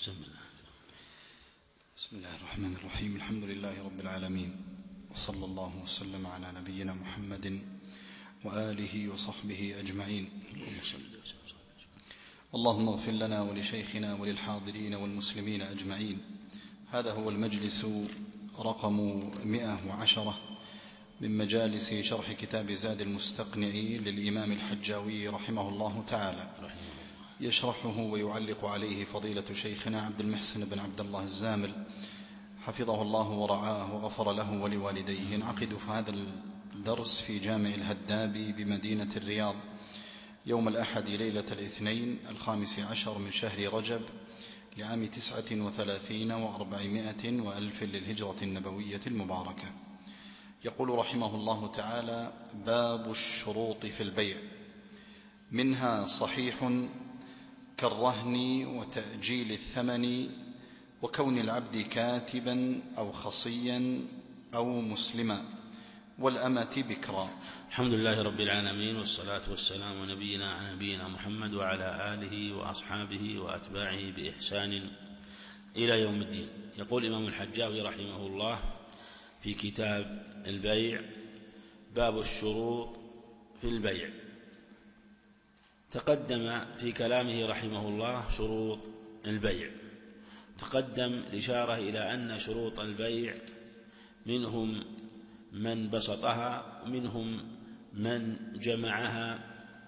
بسم الله الرحمن الرحيم. الحمد لله رب العالمين، وصلى الله وسلم على نبينا محمد وآله وصحبه أجمعين. اللهم اغفر لنا ولشيخنا وللحاضرين والمسلمين أجمعين. هذا هو المجلس رقم 110 من مجالس شرح كتاب زاد المستقنع للإمام الحجاوي رحمه الله تعالى، يشرحه ويعلق عليه فضيلة شيخنا عبد المحسن بن عبد الله الزامل حفظه الله ورعاه وغفر له ولوالديه. ينعقد في هذا الدرس في جامع الهدابي بمدينة الرياض يوم الأحد ليلة الاثنين 15 من شهر رجب لعام 39 و400 وألف للهجرة النبوية المباركة. يقول رحمه الله تعالى: باب الشروط في البيع. منها صحيح كالرهن وتأجيل الثمن وكون العبد كاتبا أو خصيا أو مسلما والأمة بكرا. الحمد لله رب العالمين، والصلاة والسلام على نبينا محمد وعلى آله وأصحابه وأتباعه بإحسان إلى يوم الدين. يقول الإمام الحجاوي رحمه الله في كتاب البيع: باب الشروط في البيع. تقدم في كلامه رحمه الله شروط البيع، تقدم الإشارة إلى أن شروط البيع منهم من بسطها ومنهم من جمعها،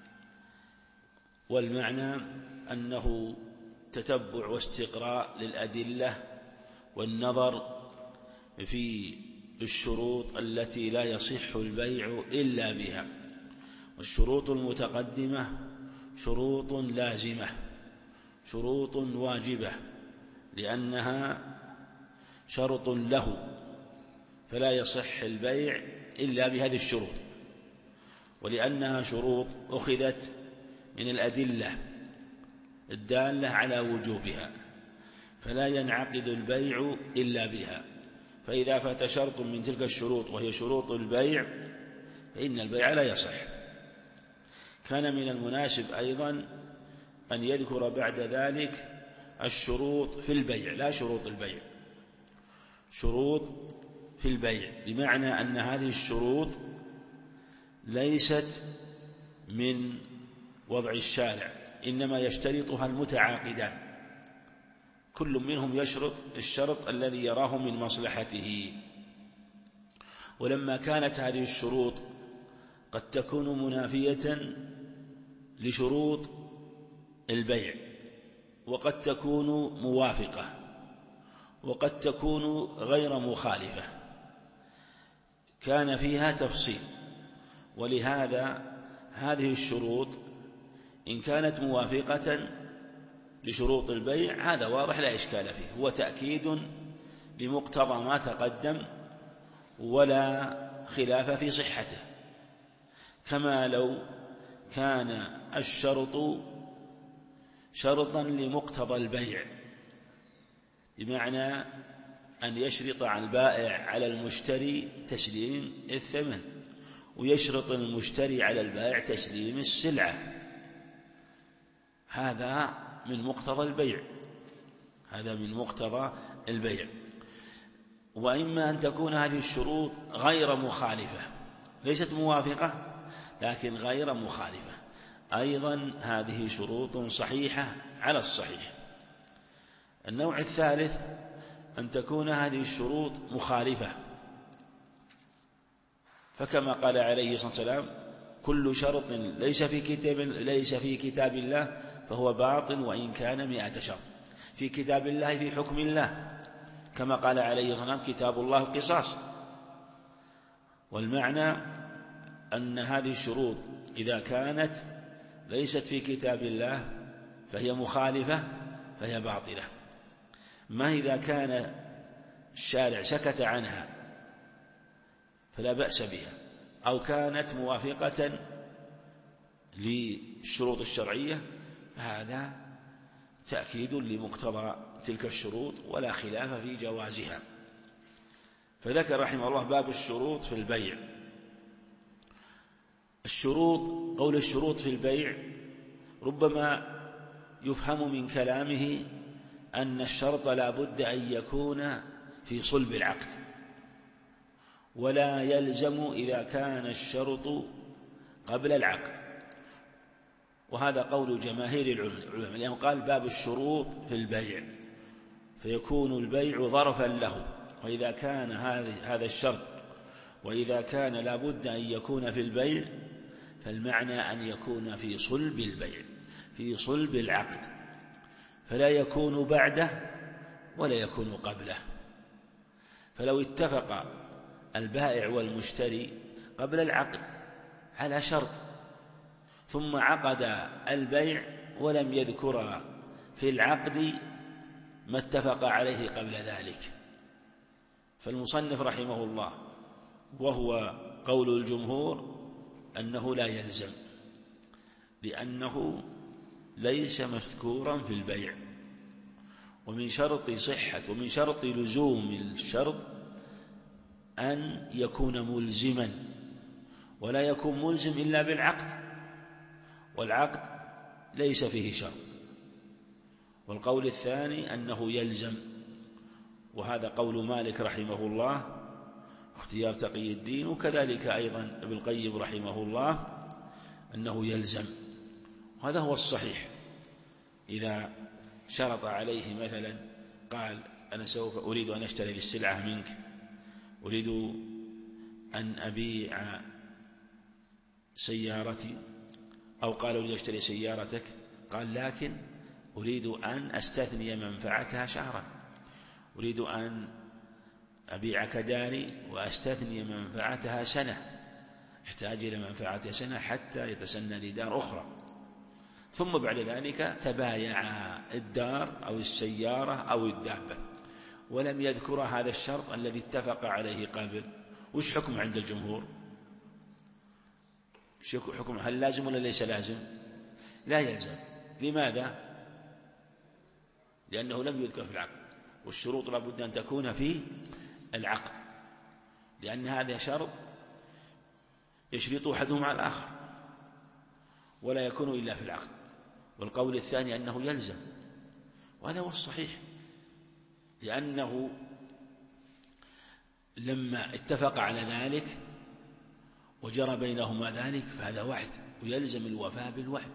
والمعنى أنه تتبع واستقراء للأدلة والنظر في الشروط التي لا يصح البيع إلا بها. والشروط المتقدمة شروط لازمة، شروط واجبة، لأنها شرط له، فلا يصح البيع إلا بهذه الشروط، ولأنها شروط أخذت من الأدلة الدالة على وجوبها، فلا ينعقد البيع إلا بها. فإذا فات شرط من تلك الشروط وهي شروط البيع فإن البيع لا يصح. كان من المناسب أيضا أن يذكر بعد ذلك الشروط في البيع، لا شروط البيع، شروط في البيع، بمعنى أن هذه الشروط ليست من وضع الشارع، إنما يشترطها المتعاقدان، كل منهم يشرط الشرط الذي يراه من مصلحته. ولما كانت هذه الشروط قد تكون منافية لشروط البيع، وقد تكون موافقة، وقد تكون غير مخالفة، كان فيها تفصيل. ولهذا هذه الشروط إن كانت موافقة لشروط البيع هذا واضح لا إشكال فيه، هو تأكيد لمقتضى ما تقدم ولا خلاف في صحته، كما لو كان الشرط شرطا لمقتضى البيع، بمعنى أن يشرط على البائع على المشتري تسليم الثمن، ويشرط المشتري على البائع تسليم السلعة، هذا من مقتضى البيع، هذا من مقتضى البيع. وإما أن تكون هذه الشروط غير مخالفة، ليست موافقة لكن غير مخالفة، أيضا هذه شروط صحيحة على الصحيح. النوع الثالث أن تكون هذه الشروط مخالفة، فكما قال عليه الصلاة والسلام: كل شرط ليس في كتاب الله فهو باطل وإن كان 100 شرط. في كتاب الله في حكم الله، كما قال عليه الصلاة والسلام: كتاب الله القصاص. والمعنى أن هذه الشروط إذا كانت ليست في كتاب الله فهي مخالفة فهي باطلة. ما إذا كان الشارع سكت عنها فلا بأس بها، أو كانت موافقة للشروط الشرعية، فهذا تأكيد لمقتضى تلك الشروط ولا خلاف في جوازها. فذكر رحمه الله باب الشروط في البيع. الشروط، قول الشروط في البيع ربما يفهم من كلامه أن الشرط لا بد أن يكون في صلب العقد، ولا يلزم إذا كان الشرط قبل العقد، وهذا قول جماهير العلماء، لأنه قال باب الشروط في البيع، فيكون البيع ظرفا له، وإذا كان هذا الشرط وإذا كان لا بد أن يكون في البيع، فالمعنى أن يكون في صلب البيع، في صلب العقد، فلا يكون بعده ولا يكون قبله. فلو اتفق البائع والمشتري قبل العقد على شرط، ثم عقد البيع ولم يذكر في العقد ما اتفق عليه قبل ذلك، فالمصنف رحمه الله وهو قول الجمهور أنه لا يلزم، لأنه ليس مذكورا في البيع. ومن شرط صحة ومن شرط لزوم الشرط أن يكون ملزما، ولا يكون ملزم إلا بالعقد، والعقد ليس فيه شرط. والقول الثاني أنه يلزم، وهذا قول مالك رحمه الله واختيار تقي الدين، وكذلك أيضا ابن القيم رحمه الله أنه يلزم، وهذا هو الصحيح. إذا شرط عليه مثلا قال أنا سوف أريد أن أشتري السلعة منك، أريد أن أبيع سيارتي، أو قال أريد أن أشتري سيارتك، قال لكن أريد أن أستثني منفعتها شهرا، أريد أن أبيعك داري وأستثني منفعتها سنة، يحتاج إلى منفعتها سنة حتى يتسنى لي دار أخرى، ثم بعد ذلك تبايع الدار أو السيارة أو الدابة، ولم يذكر هذا الشرط الذي اتفق عليه قبل. وش حكم عند الجمهور؟ حكم هل لازم ولا ليس لازم؟ لا يلزم. لماذا؟ لأنه لم يذكر في العقد، والشروط لا بد أن تكون في العقد، لأن هذا شرط يشرط أحدهما على الآخر ولا يكون إلا في العقد. والقول الثاني أنه يلزم، وهذا هو الصحيح، لأنه لما اتفق على ذلك وجرى بينهما ذلك فهذا وعد، ويلزم الوفاء بالوعد،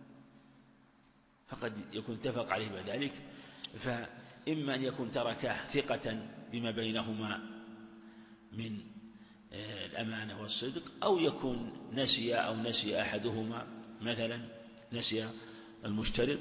فقد يكون اتفق عليه بذلك، فإما أن يكون تركه ثقة بما بينهما من الأمانة والصدق، أو يكون نسي أو نسي أحدهما، مثلا نسي المشترط،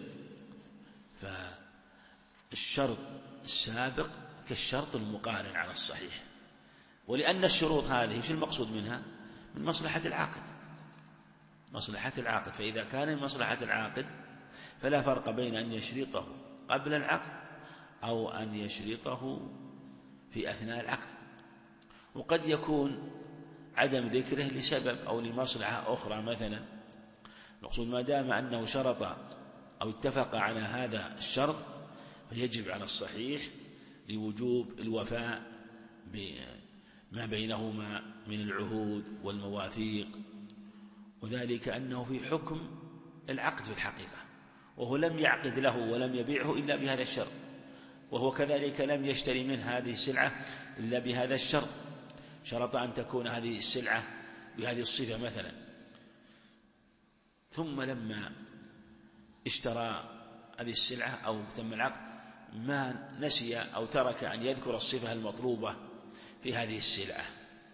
فالشرط السابق كالشرط المقارن على الصحيح. ولأن الشروط هذه شو المقصود منها؟ من مصلحة العاقد، مصلحة العاقد، فإذا كان من مصلحة العاقد فلا فرق بين أن يشرطه قبل العقد أو أن يشرطه في أثناء العقد. وقد يكون عدم ذكره لسبب أو لمصلحة أخرى، مثلا المقصود ما دام أنه شرط أو اتفق على هذا الشرط فيجب على الصحيح لوجوب الوفاء بما بينهما من العهود والمواثيق، وذلك أنه في حكم العقد في الحقيقة، وهو لم يعقد له ولم يبيعه إلا بهذا الشرط، وهو كذلك لم يشتري منه هذه السلعة إلا بهذا الشرط، شرط أن تكون هذه السلعة بهذه الصفة مثلا، ثم لما اشترى هذه السلعة أو تم العقد ما نسي أو ترك أن يذكر الصفة المطلوبة في هذه السلعة،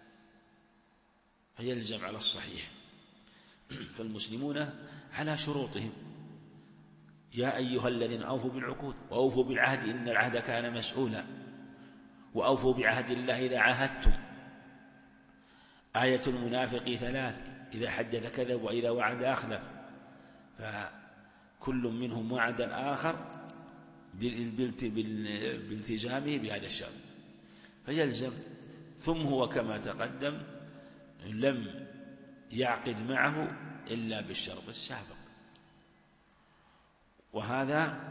فيلزم على الصحيح. فالمسلمون على شروطهم، يا أيها الذين أوفوا بالعقود وأوفوا بالعهد إن العهد كان مسؤولا، وأوفوا بعهد الله إذا عاهدتم. آية المنافق 3: إذا حدث كذب وإذا وعد أخلف، فكل منهم وعد الآخر بالتزامه بهذا الشرط، فيلزم. ثم هو كما تقدم لم يعقد معه إلا بالشرط السابق، وهذا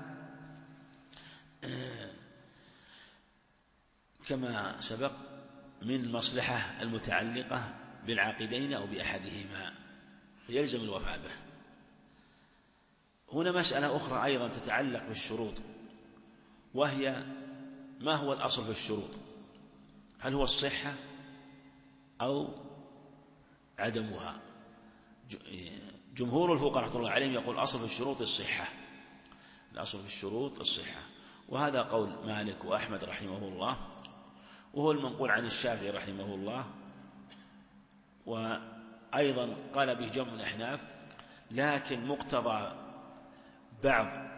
كما سبق من المصلحة المتعلقة بالعاقدين أو بأحدهما، فيلزم الوفاء به. هنا مسألة أخرى أيضا تتعلق بالشروط، وهي ما هو الأصل في الشروط؟ هل هو الصحة أو عدمها؟ جمهور الفقهاء رحمة الله عليهم يقول الأصل في الشروط الصحة، الأصل في الشروط الصحة، وهذا قول مالك وأحمد رحمه الله، وهو المنقول عن الشافعي رحمه الله، وأيضا قال به جمع الأحناف. لكن مقتضى بعض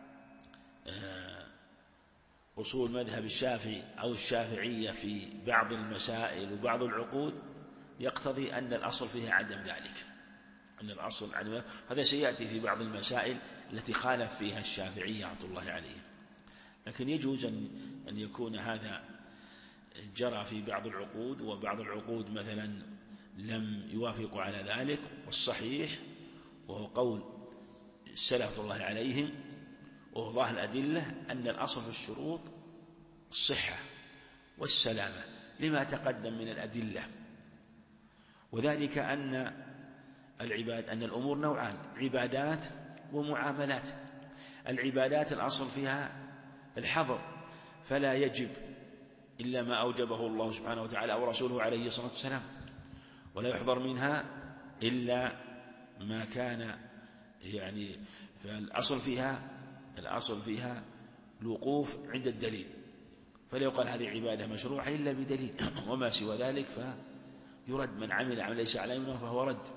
أصول مذهب الشافعي أو الشافعية في بعض المسائل وبعض العقود يقتضي أن الأصل فيها عدم ذلك، أن الأصل عدم، هذا سيأتي في بعض المسائل التي خالف فيها الشافعية رحمة الله عليهم. لكن يجوز أن يكون هذا جرى في بعض العقود، وبعض العقود مثلا لم يوافقوا على ذلك. والصحيح وهو قول السلف رحمة الله عليهم وهو ظاهر الأدلة أن الأصل في الشروط الصحة والسلامة لما تقدم من الأدلة، وذلك أن الأمور نوعان: عبادات ومعاملات. العبادات الأصل فيها الحظر، فلا يجب إلا ما أوجبه الله سبحانه وتعالى أو رسوله عليه الصلاة والسلام، ولا يحظر منها إلا ما كان فالأصل فيها الوقوف عند الدليل، فلا يقال هذه عبادة مشروعة إلا بدليل، وما سوى ذلك فيرد. من عمل عمل ليس عليه أمرنا فهو رد.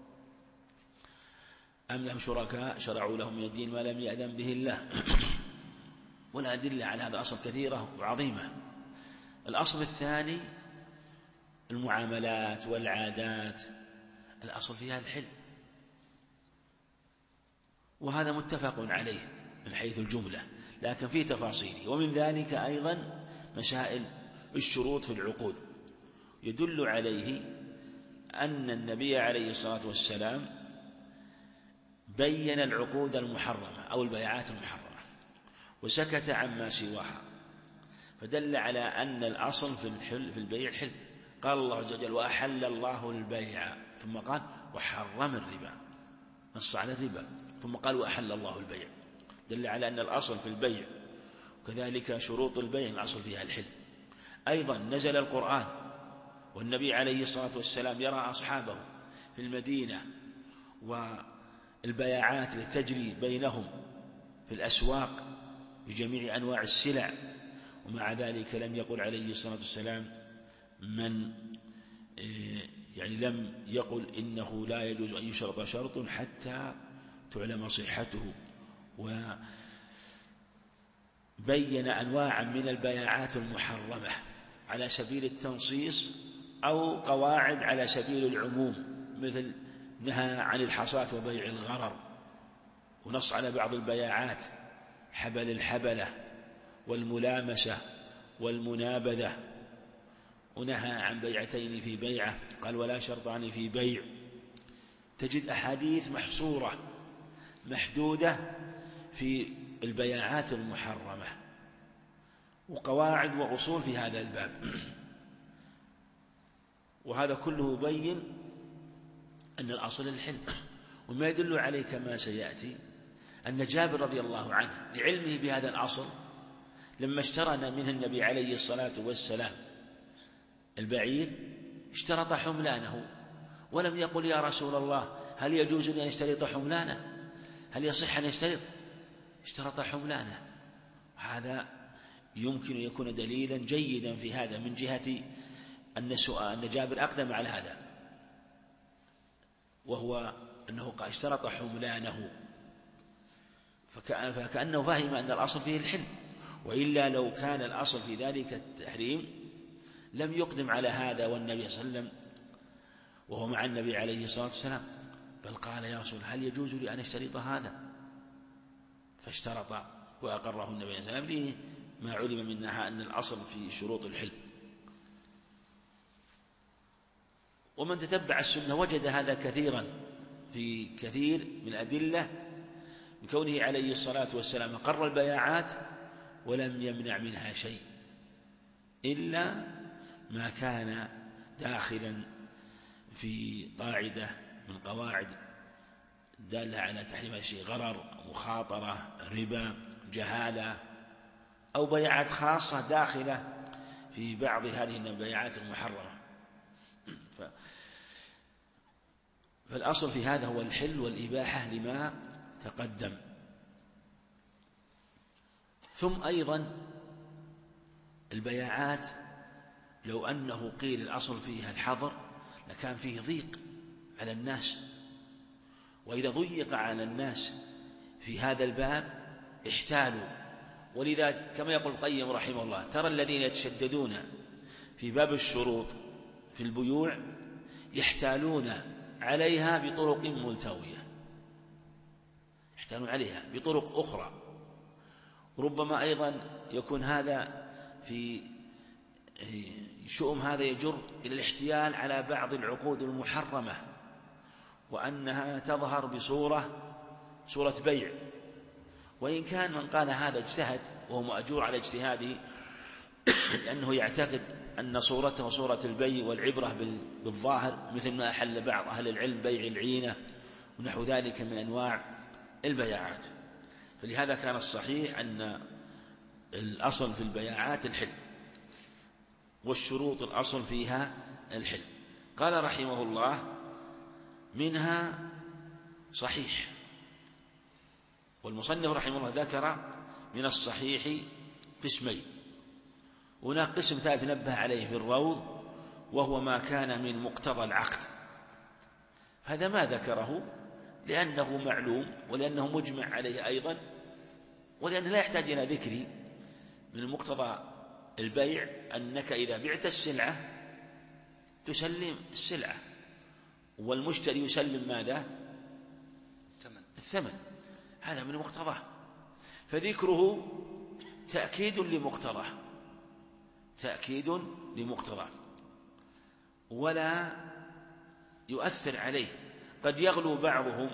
أم لهم شركاء شرعوا لهم من الدين ما لم يأذن به الله. والأدلة على هذا الأصل كثيرة وعظيمة. الأصل الثاني المعاملات والعادات، الأصل فيها الحل، وهذا متفق عليه من حيث الجملة، لكن فيه تفاصيل. ومن ذلك أيضا مسائل الشروط في العقود، يدل عليه أن النبي عليه الصلاة والسلام بين العقود المحرمة أو البيعات المحرمة وسكت عما سواها، فدل على أن الأصل في البيع حل. قال الله عز وجل: وأحل الله البيع، ثم قال: وحرم الربا، نص على الربا، ثم قال: وأحل الله البيع، دل على أن الأصل في البيع، وكذلك شروط البيع الأصل فيها الحل. أيضا نزل القرآن والنبي عليه الصلاة والسلام يرى أصحابه في المدينة والبيعات التي تجري بينهم في الأسواق بجميع أنواع السلع، ومع ذلك لم يقل عليه الصلاة والسلام لم يقل إنه لا يجوز أن يشرط شرط حتى تعلم صحته، وبين أنواعا من البيعات المحرمة على سبيل التنصيص أو قواعد على سبيل العموم، مثل نهى عن الحصاة وبيع الغرر، ونص على بعض البيعات حبل الحبلة والملامسة والمنابذة، ونهى عن بيعتين في بيعة، قال: ولا شرطان في بيع. تجد أحاديث محصورة محدودة في البيعات المحرمة، وقواعد وأصول في هذا الباب. وهذا كله يبين أن الأصل الحل. وما يدل عليه كما سيأتي أن جابر رضي الله عنه لعلمه بهذا الأصل لما اشترى منه النبي عليه الصلاة والسلام البعير اشترط حملانه، ولم يقل: يا رسول الله هل يجوز أن يشترط حملانه؟ هل يصح أن يشترط؟ اشترط حملانه. هذا يمكن أن يكون دليلا جيدا في هذا، من جهة أن جابر أقدم على هذا، وهو أنه اشترط حملانه، فكأنه فهم أن الأصل فيه الحل، وإلا لو كان الأصل في ذلك التحريم لم يقدم على هذا والنبي صلى الله عليه وسلم وهو مع النبي عليه الصلاة والسلام، بل قال: يا رسول هل يجوز لي أن اشترط هذا؟ فاشترط وأقره النبي صلى الله عليه وسلم لما علم منها أن الأصل في شروط الحل. ومن تتبع السنة وجد هذا كثيرا في كثير من الأدلة، من كونه عليه الصلاة والسلام قر البياعات ولم يمنع منها شيء إلا ما كان داخلا في قاعدة من قواعد دالة على تحريم شيء: غرر، مخاطرة، ربا، جهالة، أو بيعات خاصة داخلة في بعض هذه البيعات المحرمة. فالأصل في هذا هو الحل والإباحة لما تقدم. ثم أيضا البيعات لو أنه قيل الأصل فيها الحظر لكان فيه ضيق على الناس، وإذا ضيق على الناس في هذا الباب احتالوا. ولذا كما يقول القيم رحمه الله: ترى الذين يتشددون في باب الشروط في البيوع يحتالون عليها بطرق ملتوية، يحتالون عليها بطرق أخرى. ربما أيضا يكون هذا في شؤم هذا يجر إلى الاحتيال على بعض العقود المحرمة، وأنها تظهر بصورة بيع، وإن كان من قال هذا اجتهد وهو مأجور على اجتهاده، لأنه يعتقد أن صورته صورة البيع والعبرة بالظاهر، مثل ما أحل بعض أهل العلم بيع العينة ونحو ذلك من أنواع البيعات. فلهذا كان الصحيح أن الأصل في البيعات الحل، والشروط الأصل فيها الحل. قال رحمه الله: منها صحيح. والمصنف رحمه الله ذكر من الصحيح قسمين، هناك قسم ثالث نبه عليه في الروض، وهو ما كان من مقتضى العقد. هذا ما ذكره لأنه معلوم، ولأنه مجمع عليه أيضا، ولأنه لا يحتاج إلى ذكري. من مقتضى البيع أنك إذا بعت السلعة تسلم السلعة، والمشتري يسلم ماذا؟ الثمن. هذا من مقتضاه، فذكره تأكيد لمقتضاه، تأكيد لمقتضاه، ولا يؤثر عليه. قد يغلو بعضهم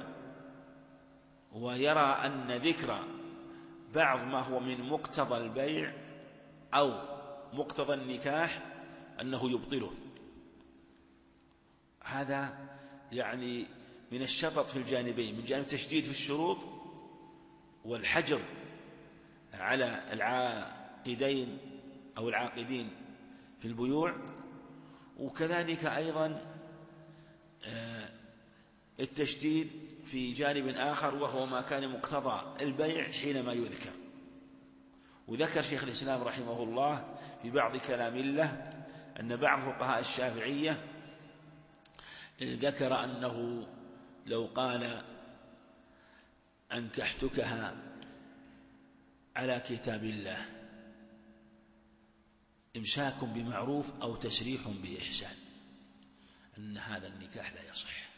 ويرى أن ذكر بعض ما هو من مقتضى البيع أو مقتضى النكاح أنه يبطله. هذا يعني من الشطط في الجانبين، من جانب تشديد في الشروط والحجر على العاقدين أو العاقدين في البيوع، وكذلك أيضا التشديد في جانب آخر، وهو ما كان مقتضى البيع حينما يذكر. وذكر شيخ الإسلام رحمه الله في بعض كلام له أن بعض فقهاء الشافعية ذكر أنه لو قال أنكحتكها على كتاب الله إمساك بمعروف أو تسريح بإحسان، أن هذا النكاح لا يصح.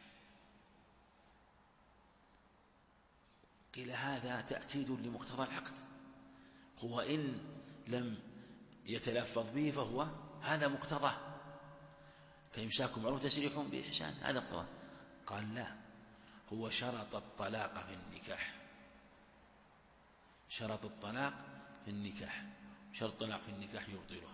قيل هذا تأكيد لمقتضى العقد، هو إن لم يتلفظ به فهو هذا مقتضاه، فإمساك بمعروف تسريح بإحسان هذا مقتضاه. قال لا، هو شرط الطلاق في النكاح، شرط الطلاق في النكاح، شرط الطلاق في النكاح يبطله.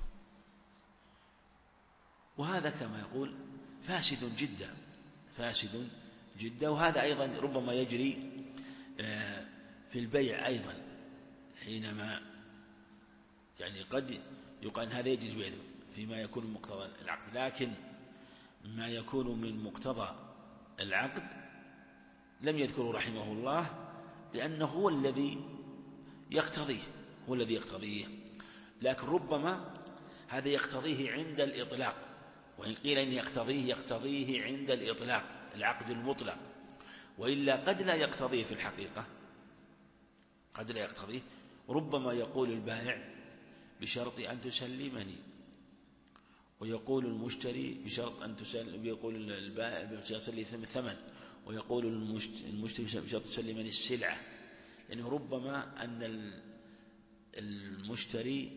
وهذا كما يقول فاسد جدا، فاسد جدا. وهذا أيضا ربما يجري في البيع أيضا، حينما يعني قد يقال هذا يجري فيما يكون من مقتضى العقد، لكن ما يكون من مقتضى العقد لم يذكره رحمه الله، لأنه هو الذي يقتضيه، هو الذي يقتضيه. لكن ربما هذا يقتضيه عند الإطلاق، وإن قيل إن يقتضيه عند الإطلاق العقد المطلق، وإلا قد لا يقتضيه في الحقيقة، قد لا يقتضيه. ربما يقول البائع بشرط أن تسلمني، ويقول المشتري بشرط أن تسلم، ويقول البائع بشرط الثمن، ويقول المشتري بشرط تسلمني السلعة. يعني ربما أن المشتري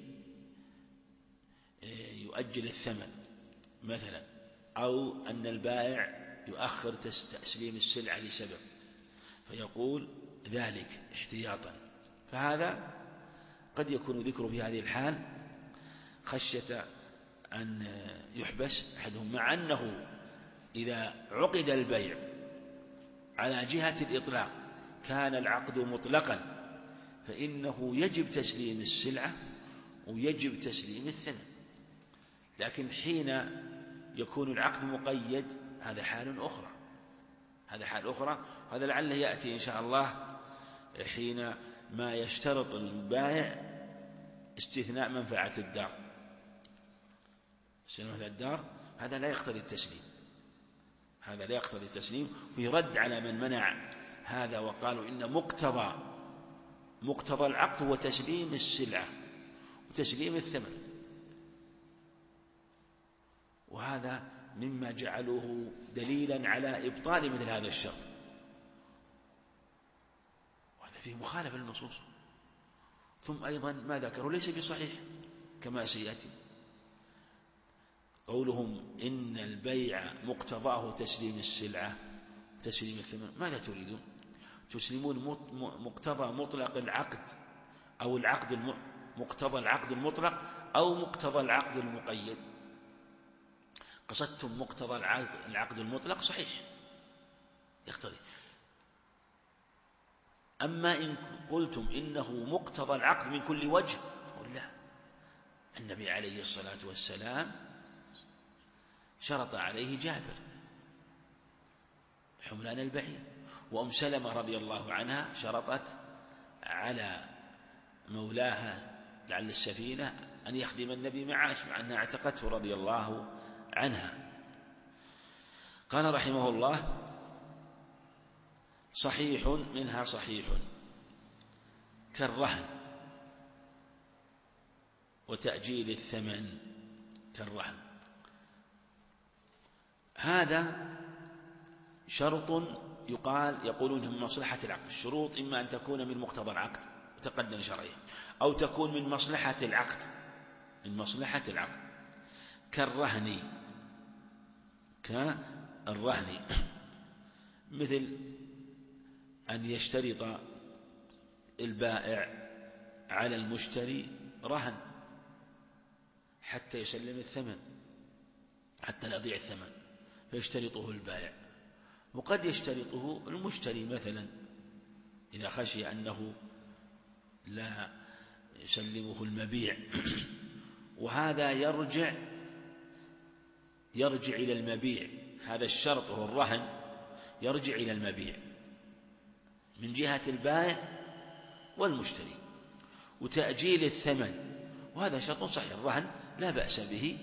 يؤجل الثمن مثلا، أو أن البائع يؤخر تسليم السلعة لسبب، فيقول ذلك احتياطا. فهذا قد يكون ذكره في هذه الحال خشية أن يحبس أحدهم، مع أنه إذا عقد البيع على جهة الإطلاق كان العقد مطلقا، فإنه يجب تسليم السلعة، ويجب تسليم الثمن. لكن حين يكون العقد مقيد هذا حال أخرى، هذا حال أخرى، هذا لعله يأتي إن شاء الله حين ما يشترط البائع استثناء منفعة الدار. استثناء منفعة الدار هذا لا يقتضي التسليم، هذا لا يقتضي التسليم، في رد على من منع هذا وقالوا إن مقتضى العقد هو تسليم السلعة وتسليم الثمن، وهذا مما جعلوه دليلا على إبطال مثل هذا الشرط، وهذا فيه مخالفة للنصوص. ثم أيضا ما ذكروا ليس بصحيح كما سيأتي، قولهم إن البيع مقتضاه تسليم السلعة وتسليم الثمن، ماذا تريدون؟ تسلمون مقتضى مطلق العقد أو مقتضى العقد المطلق أو مقتضى العقد المقيد؟ قصدتم مقتضى العقد المطلق صحيح يقتضي، أما إن قلتم إنه مقتضى العقد من كل وجه قل لا، النبي عليه الصلاة والسلام شرط عليه جابر حملان البعير، وأم سلمة رضي الله عنها شرطت على مولاها لعل السفينة أن يخدم النبي معاش مع أنها اعتقته رضي الله عنها. قال رحمه الله صحيح منها صحيح كالرهن وتأجيل الثمن كالرهن، هذا شرط يقولون من مصلحة العقد. الشروط إما أن تكون من مقتضى العقد وتقدم شرعيا، أو تكون من مصلحة العقد، من مصلحة العقد كالرهن مثل أن يشترط البائع على المشتري رهن حتى يسلم الثمن، حتى لا يضيع الثمن، فيشترطه البائع، وقد يشترطه المشتري مثلا إذا خشي أنه لا يسلمه المبيع، وهذا يرجع إلى المبيع، هذا الشرط وهو الرهن يرجع إلى المبيع من جهة البائع والمشتري. وتأجيل الثمن وهذا شرط صحيح، الرهن لا بأس به،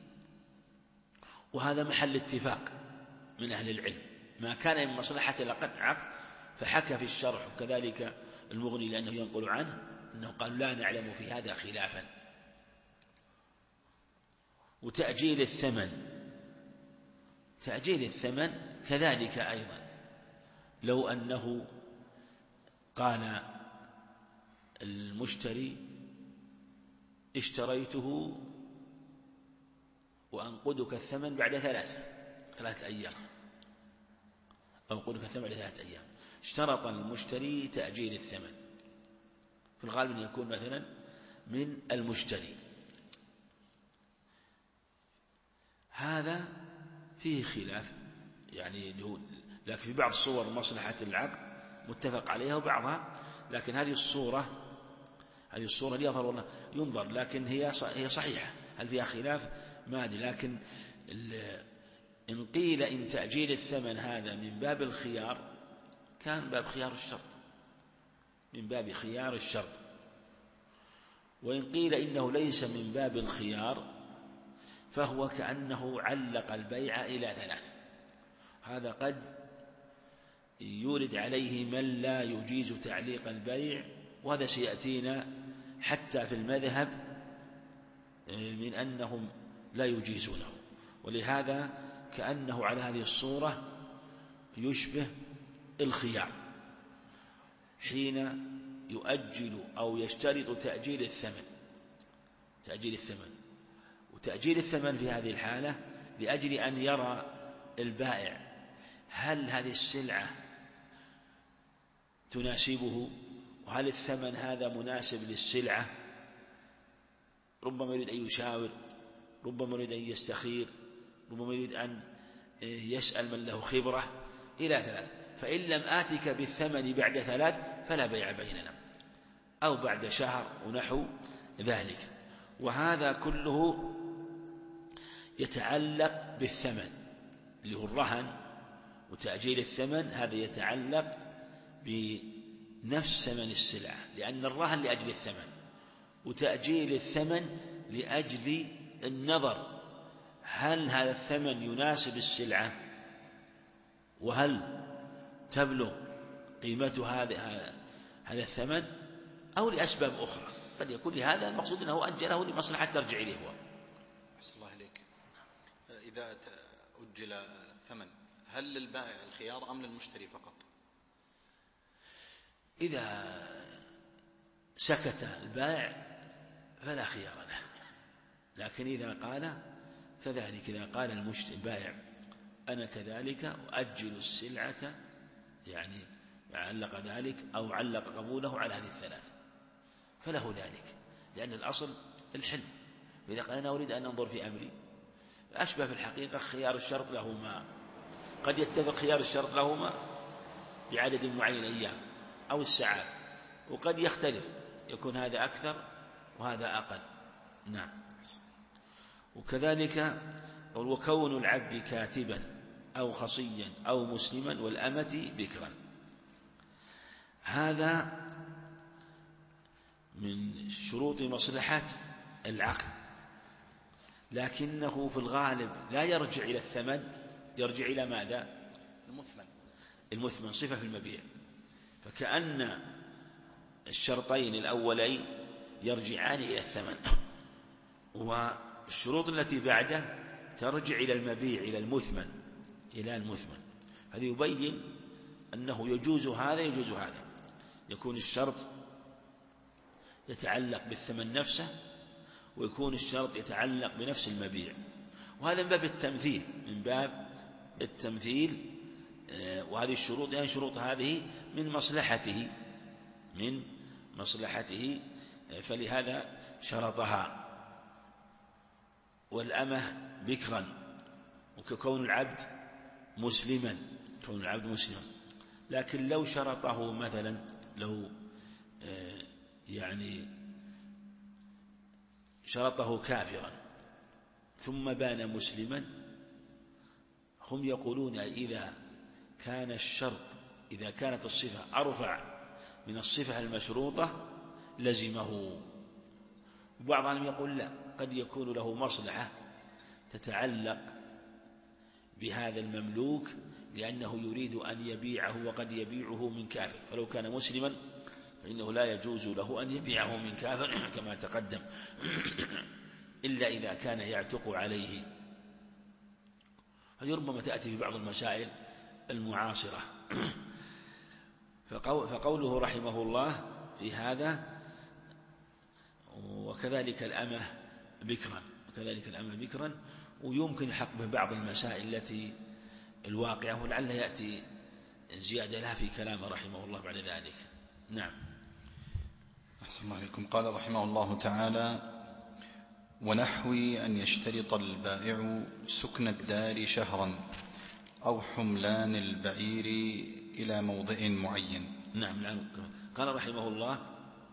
وهذا محل اتفاق من أهل العلم، ما كان من مصلحة العقد فحكى في الشرح، وكذلك المغني لأنه ينقل عنه أنه قال لا نعلم في هذا خلافا. وتأجيل الثمن كذلك أيضا، لو أنه قال المشتري اشتريته وأنقدك الثمن بعد 3 أيام، أنقدك الثمن بعد 3 أيام، اشترط المشتري تأجيل الثمن، في الغالب أن يكون مثلا من المشتري، هذا فيه خلاف يعني، لكن في بعض الصور مصلحة العقد متفق عليها وبعضها، لكن هذه الصورة يظهر والله ينظر، لكن هي صحيحة. هل فيها خلاف؟ ما أدري، لكن إن قيل إن تأجيل الثمن هذا من باب الخيار كان باب خيار الشرط، من باب خيار الشرط، وإن قيل إنه ليس من باب الخيار فهو كأنه علق البيع إلى 3، هذا قد يورد عليه من لا يجيز تعليق البيع، وهذا سيأتينا حتى في المذهب من أنهم لا يجيزونه، ولهذا كأنه على هذه الصورة يشبه الخيار حين يؤجل أو يشترط تأجيل الثمن. وتأجيل الثمن في هذه الحالة لأجل أن يرى البائع هل هذه السلعة تناسبه، وهل الثمن هذا مناسب للسلعة، ربما يريد أن يشاور، ربما يريد أن يستخير، ربما يريد أن يسأل من له خبرة إلى 3، فإن لم آتك بالثمن بعد 3 فلا بيع بيننا، أو بعد شهر ونحو ذلك. وهذا كله يتعلق بالثمن اللي هو الرهن وتأجيل الثمن، هذا يتعلق بنفس ثمن السلعة، لأن الرهن لأجل الثمن وتأجيل الثمن لأجل النظر هل هذا الثمن يناسب السلعة وهل تبلغ قيمة هذا الثمن أو لأسباب أخرى. قد يكون لهذا المقصود أنه أجله لمصلحة ترجع إليه هو. أحسن الله إليك. إذا أجل الثمن هل للبائع الخيار أم للمشتري فقط؟ إذا سكت البائع فلا خيار له، لكن إذا قال كذلك، إذا قال البائع أنا كذلك أؤجل السلعة، يعني علق ذلك أو علق قبوله على هذه الثلاث فله ذلك، لأن الأصل الحلم. وإذا قال أنا أريد أن أنظر في أمري، أشبه في الحقيقة خيار الشرط لهما، قد يتفق خيار الشرط لهما بعدد معين أيام أو الساعات، وقد يختلف يكون هذا أكثر وهذا أقل. نعم. وكذلك وكون العبد كاتبا أو خصيا أو مسلما والأمة بكرا، هذا من شروط مصلحة العقد، لكنه في الغالب لا يرجع إلى الثمن، يرجع إلى ماذا؟ المثمن صفة في المبيع، فكأن الشرطين الأولين يرجعان إلى الثمن، والشروط التي بعده ترجع إلى المبيع إلى المثمن. هذا يبين أنه يجوز هذا يجوز هذا، يكون الشرط يتعلق بالثمن نفسه ويكون الشرط يتعلق بنفس المبيع، وهذا من باب التمثيل. وهذه الشروط يعني شروط هذه من مصلحته فلهذا شرطها. والأمة بكرا، وكون العبد مسلما، لكن لو شرطه مثلا، لو يعني شرطه كافرا ثم بان مسلما، هم يقولون إذا كانت الصفة أرفع من الصفة المشروطة لزمه. وبعضهم يقول لا، قد يكون له مصلحة تتعلق بهذا المملوك لأنه يريد أن يبيعه وقد يبيعه من كافر، فلو كان مسلما فإنه لا يجوز له أن يبيعه من كافر كما تقدم إلا إذا كان يعتق عليه. هذه ربما تأتي في بعض المسائل المعاصرة. فقوله رحمه الله في هذا وكذلك الأمة بكرا، ويمكن الحق ببعض المسائل التي الواقعة، ولعل يأتي زيادة لها في كلامه رحمه الله بعد ذلك. نعم. أحسن الله عليكم. قال رحمه الله تعالى: ونحو أن يشترط البائع سكن الدار شهرا أو حملان البعير إلى موضع معين. نعم. قال رحمه الله: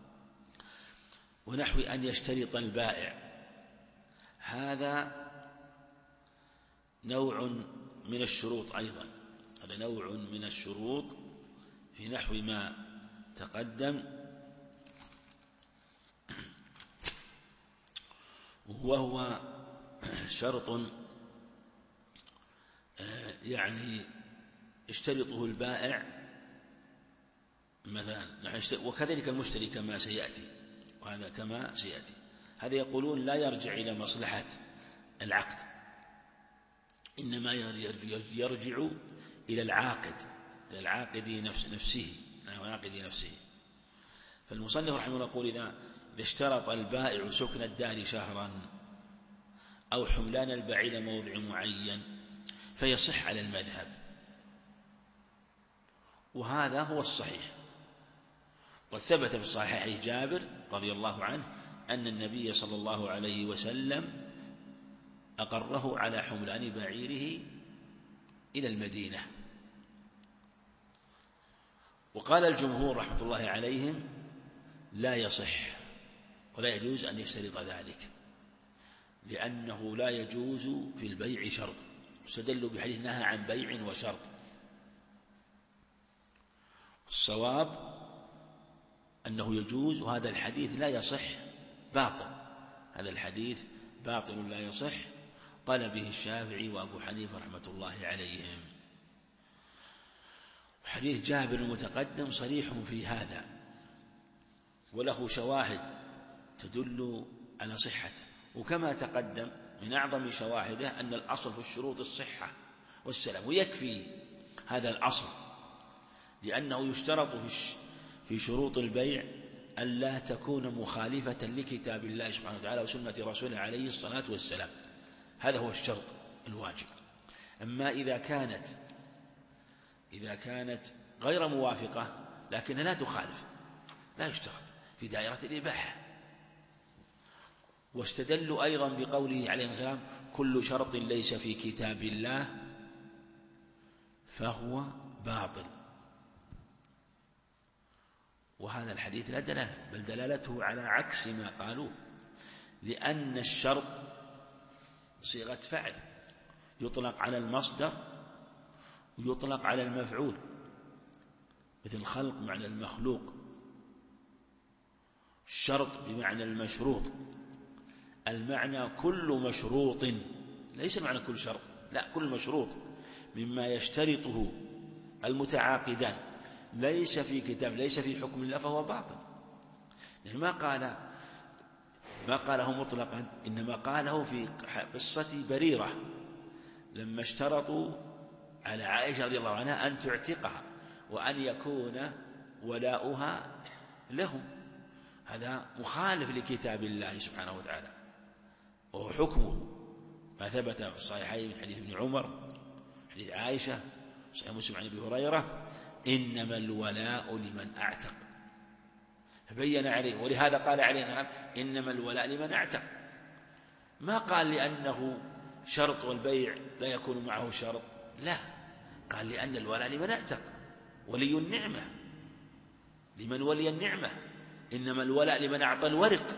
ونحو أن يشترط البائع، هذا نوع من الشروط أيضا، هذا نوع من الشروط في نحو ما تقدم، وهو شرط يعني اشترطه البائع مثلا، وكذلك المشتري كما سيأتي، وهذا كما سيأتي. هذا يقولون لا يرجع إلى مصلحة العقد، إنما يرجع إلى العاقد نفسه. فالمصنف رحمه الله يقول: إذا اشترط البائع سكن الدار شهرا أو حملان البعير موضع معين فيصح على المذهب، وهذا هو الصحيح. قد ثبت في الصحيح جابر رضي الله عنه أن النبي صلى الله عليه وسلم أقره على حملان بعيره إلى المدينة. وقال الجمهور رحمة الله عليهم: لا يصح ولا يجوز أن يشترط ذلك، لأنه لا يجوز في البيع شرط، استدلوا بحديث نهى عن بيع وشرط. الصواب أنه يجوز، وهذا الحديث لا يصح، باطل، هذا الحديث باطل لا يصح، قال به الشافعي وأبو حنيفة رحمة الله عليهم. حديث جابر المتقدم صريح في هذا، وله شواهد تدل على صحته، وكما تقدم من أعظم شواهده أن الأصل في الشروط الصحة والسلام، ويكفي هذا الأصل، لأنه يشترط في شروط البيع ألا تكون مخالفة لكتاب الله سبحانه وتعالى وسنة رسوله عليه الصلاة والسلام، هذا هو الشرط الواجب. أما إذا كانت غير موافقة لكنها لا تخالف، لا يشترط في دائرة الإباحة. واستدلوا أيضا بقوله عليه السلام: كل شرط ليس في كتاب الله فهو باطل. وهذا الحديث لا دلالة، بل دلالته على عكس ما قالوه، لأن الشرط صيغة فعل، يطلق على المصدر ويطلق على المفعول، مثل الخلق معنى المخلوق، الشرط بمعنى المشروط. المعنى كل مشروط، ليس معنى كل شرط، لا، كل مشروط مما يشترطه المتعاقدان ليس في كتاب، ليس في حكم الله، فهو باطل. يعني ما قاله مطلقا، إنما قاله في قصة بريرة لما اشترطوا على عائشة رضي الله عنها أن تعتقها وأن يكون ولاؤها لهم، هذا مخالف لكتاب الله سبحانه وتعالى، وهو حكمه ما ثبت في الصحيحين من حديث ابن عمر، حديث عائشة، صحيح مسلم عن أبي هريرة: إنما الولاء لمن أعتق. فبين عليه، ولهذا قال عليه السلام: إنما الولاء لمن أعتق. ما قال لأنه شرط والبيع لا يكون معه شرط، لا، قال لأن الولاء لمن أعتق، ولي النعمة لمن ولي النعمة، إنما الولاء لمن أعطى الورق.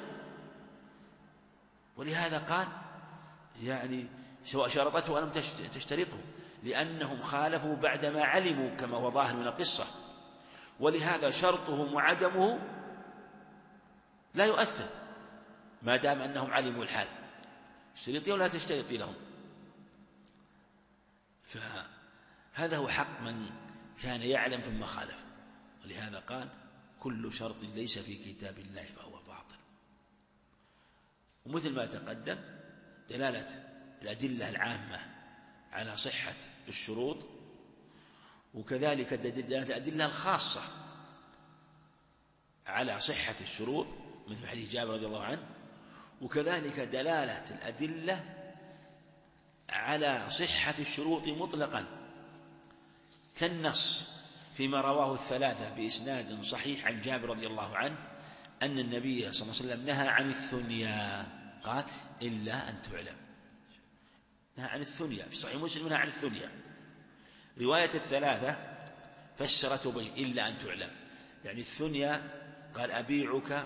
ولهذا قال يعني سواء شرطته أو لم تشترطه، لأنهم خالفوا بعدما علموا كما هو ظاهر من القصة، ولهذا شرطهم وعدمه لا يؤثر ما دام أنهم علموا الحال، اشترطي ولا تشترطي لهم. فهذا هو حق من كان يعلم ثم خالف، ولهذا قال: كل شرط ليس في كتاب الله فهو باطل. ومثل ما تقدم دلالة الأدلة العامة على صحة الشروط، وكذلك دلالة الأدلة الخاصة على صحة الشروط مثل حديث جابر رضي الله عنه، وكذلك دلالة الأدلة على صحة الشروط مطلقا، كالنص فيما رواه الثلاثة بإسناد صحيح عن جابر رضي الله عنه أن النبي صلى الله عليه وسلم نهى عن الثنيا، قال: إلا أن تعلم. نهى عن الثنيا في صحيح مسلم، نهى عن الثنيا. رواية الثلاثة فسرت به إلا أن تعلم، يعني الثنيا قال: أبيعك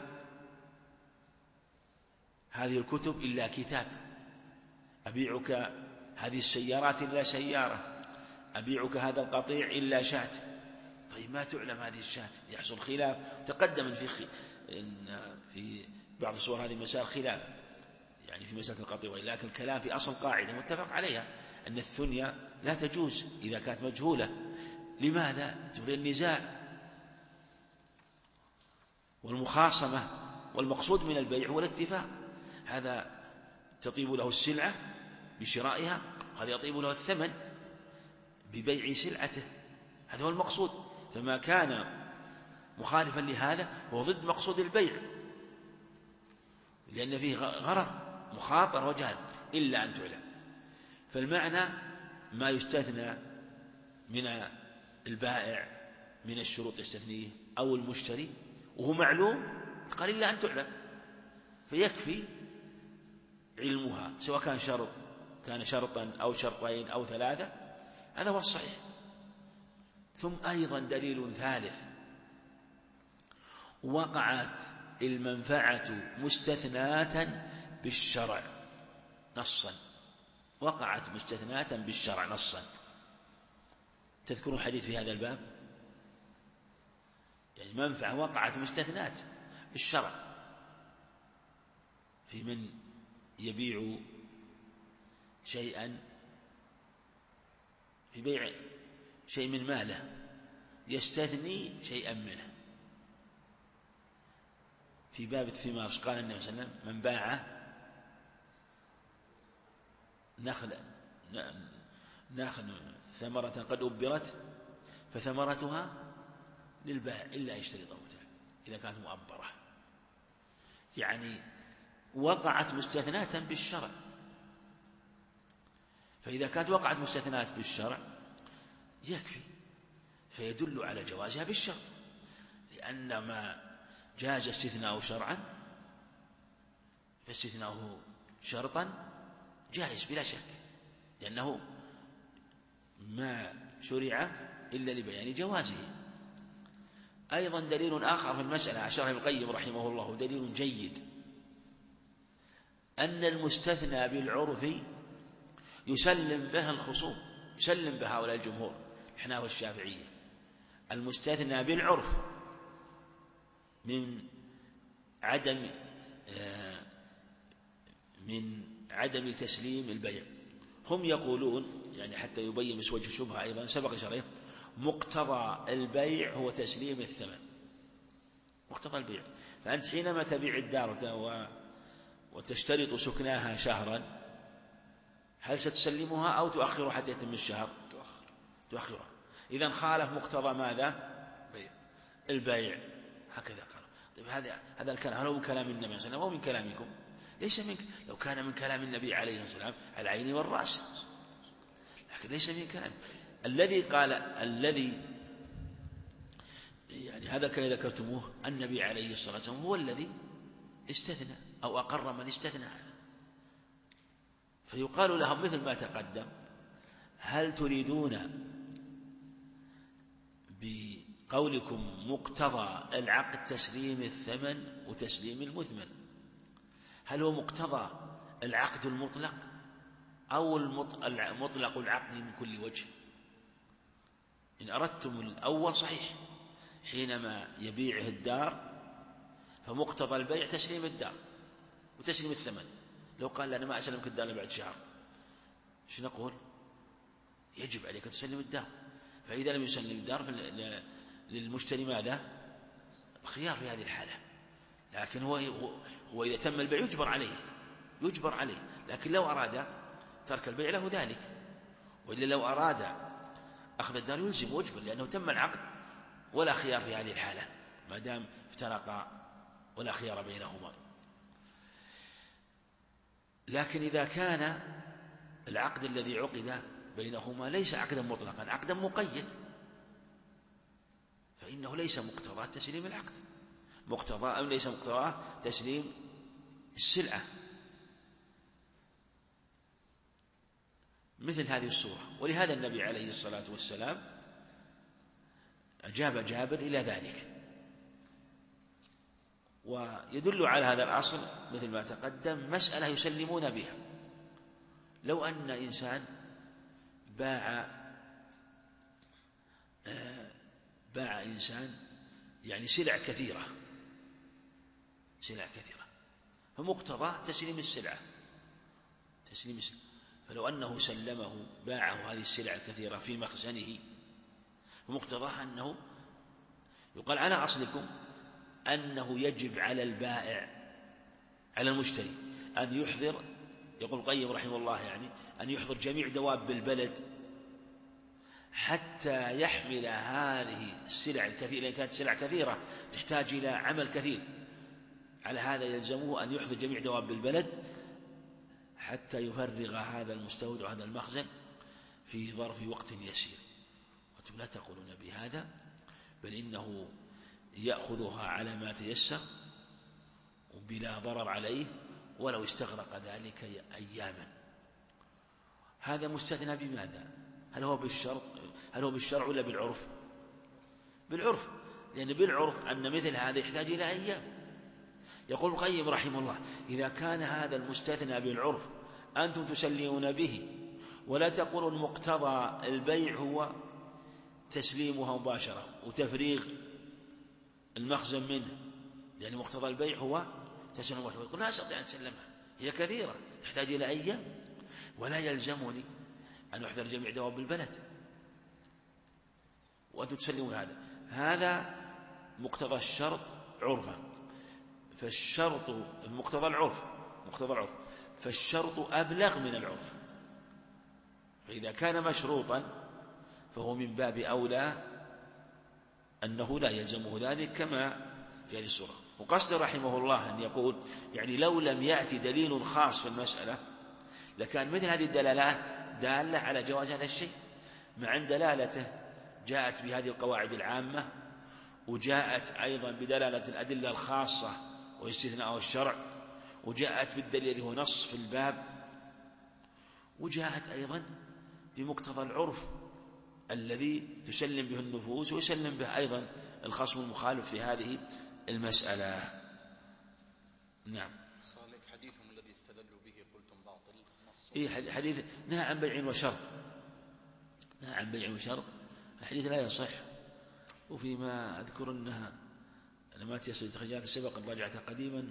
هذه الكتب إلا كتاب، أبيعك هذه السيارات إلا سيارة، أبيعك هذا القطيع إلا شاة. طيب ما تعلم هذه الشاة، يحصل خلاف. تقدم في بعض صور هذه المسائل خلاف، يعني في مسألة القطيع، لكن الكلام في أصل قاعدة متفق عليها أن الثنيا لا تجوز إذا كانت مجهولة. لماذا؟ تفضي النزاع والمخاصمة، والمقصود من البيع هو الاتفاق، هذا تطيب له السلعة بشرائها، وهذا يطيب له الثمن ببيع سلعته، هذا هو المقصود. فما كان مخالفا لهذا فهو ضد مقصود البيع، لأن فيه غرر مخاطر وجهل. إلا أن تعلم، فالمعنى ما يستثنى من البائع من الشروط يستثنيه أو المشتري وهو معلوم، قال: إلا أن تعلم، فيكفي علمها، سواء كان شرطا أو شرطين أو ثلاثة، هذا هو الصحيح. ثم أيضا دليل ثالث: وقعت المنفعة مستثناة بالشرع، نصا، وقعت مستثناة بالشرع نصا. تذكرون حديث في هذا الباب؟ يعني منفعة وقعت مستثناة بالشرع في من يبيع شيئا، في بيع شيء من ماله يستثني شيئا منه. في باب الثمار قال النبي صلى الله عليه وسلم: من باع نخل ثمرة قد أبرت فثمرتها للبائع إلا يشتري طوته إذا كانت مؤبرة. يعني وقعت مستثناة بالشرع، فإذا كانت وقعت مستثناة بالشرع يكفي، فيدل على جوازها بالشرط، لأن ما جاز استثناء شرعا فاستثناؤه شرطا جائز بلا شك، لأنه ما شرع إلا لبيان جوازه. أيضا دليل آخر في المسألة أشار ابن القيم رحمه الله دليل جيد، أن المستثنى بالعرف يسلم به الخصوم، يسلم به هؤلاء الجمهور الحنابلة والشافعية. المستثنى بالعرف من عدم تسليم البيع، هم يقولون يعني حتى يبين بس وجه الشبهة أيضا سبق شرعه: مقتضى البيع هو تسليم الثمن، مقتضى البيع. فأنت حينما تبيع الدار وتشترط سكناها شهرا، هل ستسلمها أو تؤخر حتى يتم الشهر؟ تؤخرها. إذن خالف مقتضى ماذا؟ البيع. هكذا قال. طيب هذا الكلام هل هو من كلام النبي صلى الله عليه وسلم أو من كلامكم؟ ليس منك. لو كان من كلام النبي عليه الصلاة والسلام على العين والرأس، لكن ليس من كلام الذي قال يعني هذا الكلام ذكرتموه. النبي عليه الصلاة والسلام هو الذي استثنى أو أقر من استثنى هذا، فيقال لهم مثل ما تقدم: هل تريدون بقولكم مقتضى العقد تسليم الثمن وتسليم المثمن، هل هو مقتضى العقد المطلق أو مطلق العقد من كل وجه؟ إن أردتم الأول صحيح، حينما يبيعه الدار فمقتضى البيع تسليم الدار وتسليم الثمن. لو قال أنا ما أسلمك الدار بعد شهر، شو نقول؟ يجب عليك تسلم الدار. فإذا لم يسلم الدار للمشتري ماذا؟ خيار في هذه الحالة. لكن هو إذا تم البيع يجبر عليه، لكن لو أراد ترك البيع له ذلك، وإلا لو أراد أخذ الدار يلزم ويجبر، لأنه تم العقد ولا خيار في هذه الحالة ما دام افترقا ولا خيار بينهما. لكن إذا كان العقد الذي عقد بينهما ليس عقدا مطلقا، عقدا مقيد، فإنه ليس مقتضى تسليم العقد، مقتضى أو ليس مقتضى تسليم السلعة. مثل هذه الصورة. ولهذا النبي عليه الصلاة والسلام أجاب جابر إلى ذلك. ويدل على هذا الأصل مثل ما تقدم مسألة يسلمون بها. لو أن إنسان باع إنسان يعني سلع كثيرة، فمقتضى تسليم السلعة، فلو أنه سلمه باعه هذه السلع الكثيرة في مخزنه، فمقتضاه أنه يقال على أصلكم أنه يجب على البائع على المشتري أن يحضر، يقول القيم رحمه الله يعني أن يحضر جميع دواب البلد حتى يحمل هذه السلع الكثيرة، إن كانت سلع كثيرة تحتاج إلى عمل كثير، على هذا يلزمه أن يحضر جميع دواب البلد حتى يفرغ هذا المستودع وهذا المخزن في ظرف وقت يسير. وأنتم لا تقولون بهذا، بل إنه يأخذها على ما تيسر وبلا ضرر عليه ولو استغرق ذلك أياما. هذا مستثنى بماذا؟ هل هو بالشرع ولا بالعرف؟ بالعرف، لأن بالعرف أن مثل هذا يحتاج إلى أيام. يقول القيم رحمه الله: إذا كان هذا المستثنى بالعرف أنتم تسلمون به، ولا تقولون مقتضى البيع هو تسليمها مباشرة وتفريغ المخزن منه، لأن مقتضى البيع هو تسليم مباشرة. ويقول لا أستطيع أن تسلمها، هي كثيرة تحتاج إلى أيام، ولا يلزمني أن أحضر جميع دواب البلد وأنتم تسلمون هذا مقتضى الشرط عرفا. فالشرط مقتضى العرف فالشرط أبلغ من العرف، فإذا كان مشروطا فهو من باب أولى أنه لا يلزمه ذلك كما في هذه الصورة. وقصد رحمه الله أن يقول يعني لو لم يأتي دليل خاص في المسألة لكان مثل هذه الدلالات دالة على جواز هذا الشيء، مع أن دلالته جاءت بهذه القواعد العامة، وجاءت أيضا بدلالة الأدلة الخاصة واستثناء الشرع، وجاءت بالدليل الذي هو نص في الباب، وجاءت أيضا بمقتضى العرف الذي تسلم به النفوس ويسلم به أيضا الخصم المخالف في هذه المسألة. نعم. صالح حديثهم الذي استدلوا به قلتم باطل، حديث نهى عن بيع وشرط، نهى عن بيع وشرط، الحديث لا يصح. وفيما أذكر أنها لما تيسر تخرجات السبق راجعتها قديما،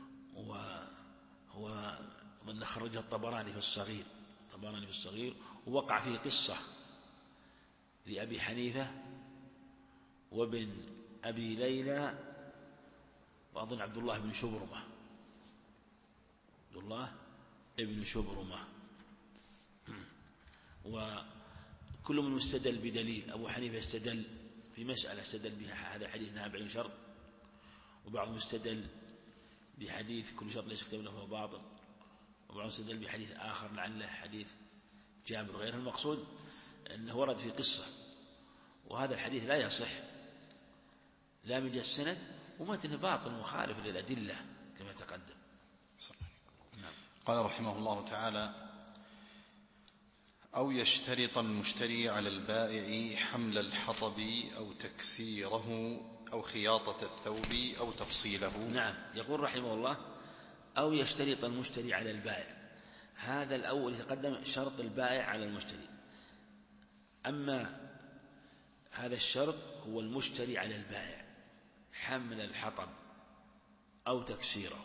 وهو ظن خرجها الطبراني في الصغير، ووقع فيه قصة لأبي حنيفة وابن أبي ليلى وأظن عبد الله بن شبرمة، وكل من استدل بدليل. أبو حنيفة استدل في مسألة استدل بها هذا حديث نهى عن شرط، وبعضهم استدل بحديث كل شرط ليس كتاب له فهو باطل، وبعضهم استدل بحديث آخر لعله حديث جابر غيره. المقصود أنه ورد في قصة، وهذا الحديث لا يصح لا من جهة السند، ومتن باطل مخالف للأدلة كما تقدم. نعم. قال رحمه الله تعالى: أو يشترط المشتري على البائع حمل الحطب أو تكسيره أو خياطة الثوب أو تفصيله. نعم. يقول رحمه الله: أو يشترط المشتري على البائع. هذا الأول يتقدم شرط البائع على المشتري، أما هذا الشرط هو المشتري على البائع حمل الحطب أو تكسيره.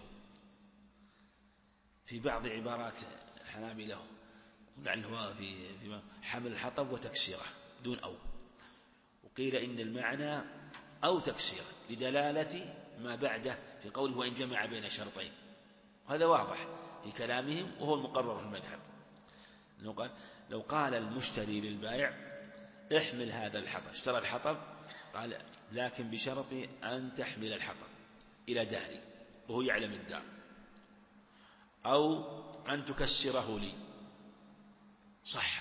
في بعض عبارات الحنابلة لعله في حمل الحطب وتكسيره دون أو، وقيل إن المعنى أو تكسيره لدلالة ما بعده في قوله وإن جمع بين شرطين، وهذا واضح في كلامهم وهو المقرر في المذهب. لو قال المشتري للبائع احمل هذا الحطب، اشترى الحطب قال لكن بشرط أن تحمل الحطب إلى داري وهو يعلم الدار، أو أن تكسره لي، صح.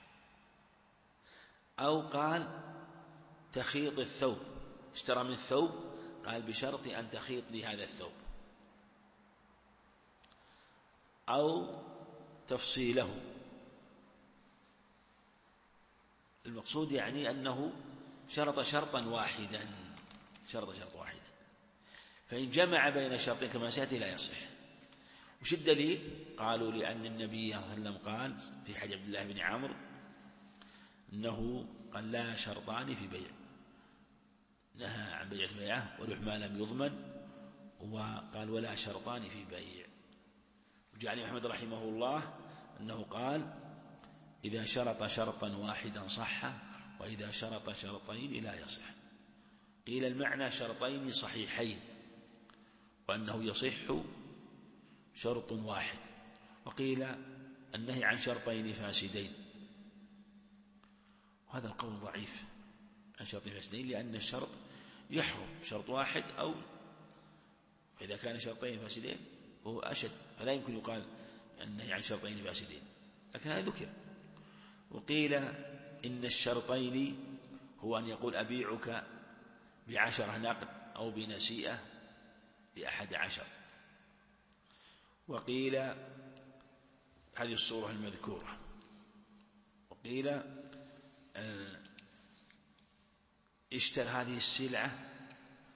أو قال تخيط الثوب، اشترى من الثوب قال بشرط أن تخيط لي هذا الثوب، أو تفصيله. المقصود يعني أنه شرط شرطا واحدا، فإن جمع بين شرطين كما سيأتي لا يصح. وش الدليل؟ قالوا لأن النبي صلى الله عليه وسلم قال في حديث عبد الله بن عمرو أنه قال لا شرطان في بيع، نهى عن بيع البيعة وربح ما لم يضمن، وقال ولا شرطان في بيع. وجعل أحمد رحمه الله أنه قال إذا شرط شرطا واحدا صح، وإذا شرط شرطين لا يصح. قيل المعنى شرطين صحيحين، وأنه يصح شرط واحد، وقيل النهي عن شرطين فاسدين، وهذا القول ضعيف عن شرطين فاسدين، لأن الشرط يحرم شرط واحد، أو فإذا كان شرطين فاسدين وهو أشد، فلا يمكن يقال النهي عن شرطين فاسدين، لكن هذا ذكر. وقيل إن الشرطين هو أن يقول أبيعك ب10 نقد أو بنسيئة ب11. وقيل هذه الصورة المذكورة. وقيل اشتر هذه السلعة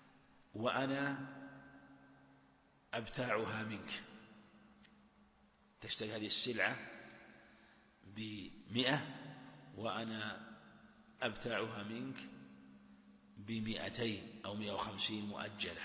وأنا أبتاعها منك، تشتري هذه السلعة ب100 وأنا أبتاعها منك ب200 أو 150 مؤجلة.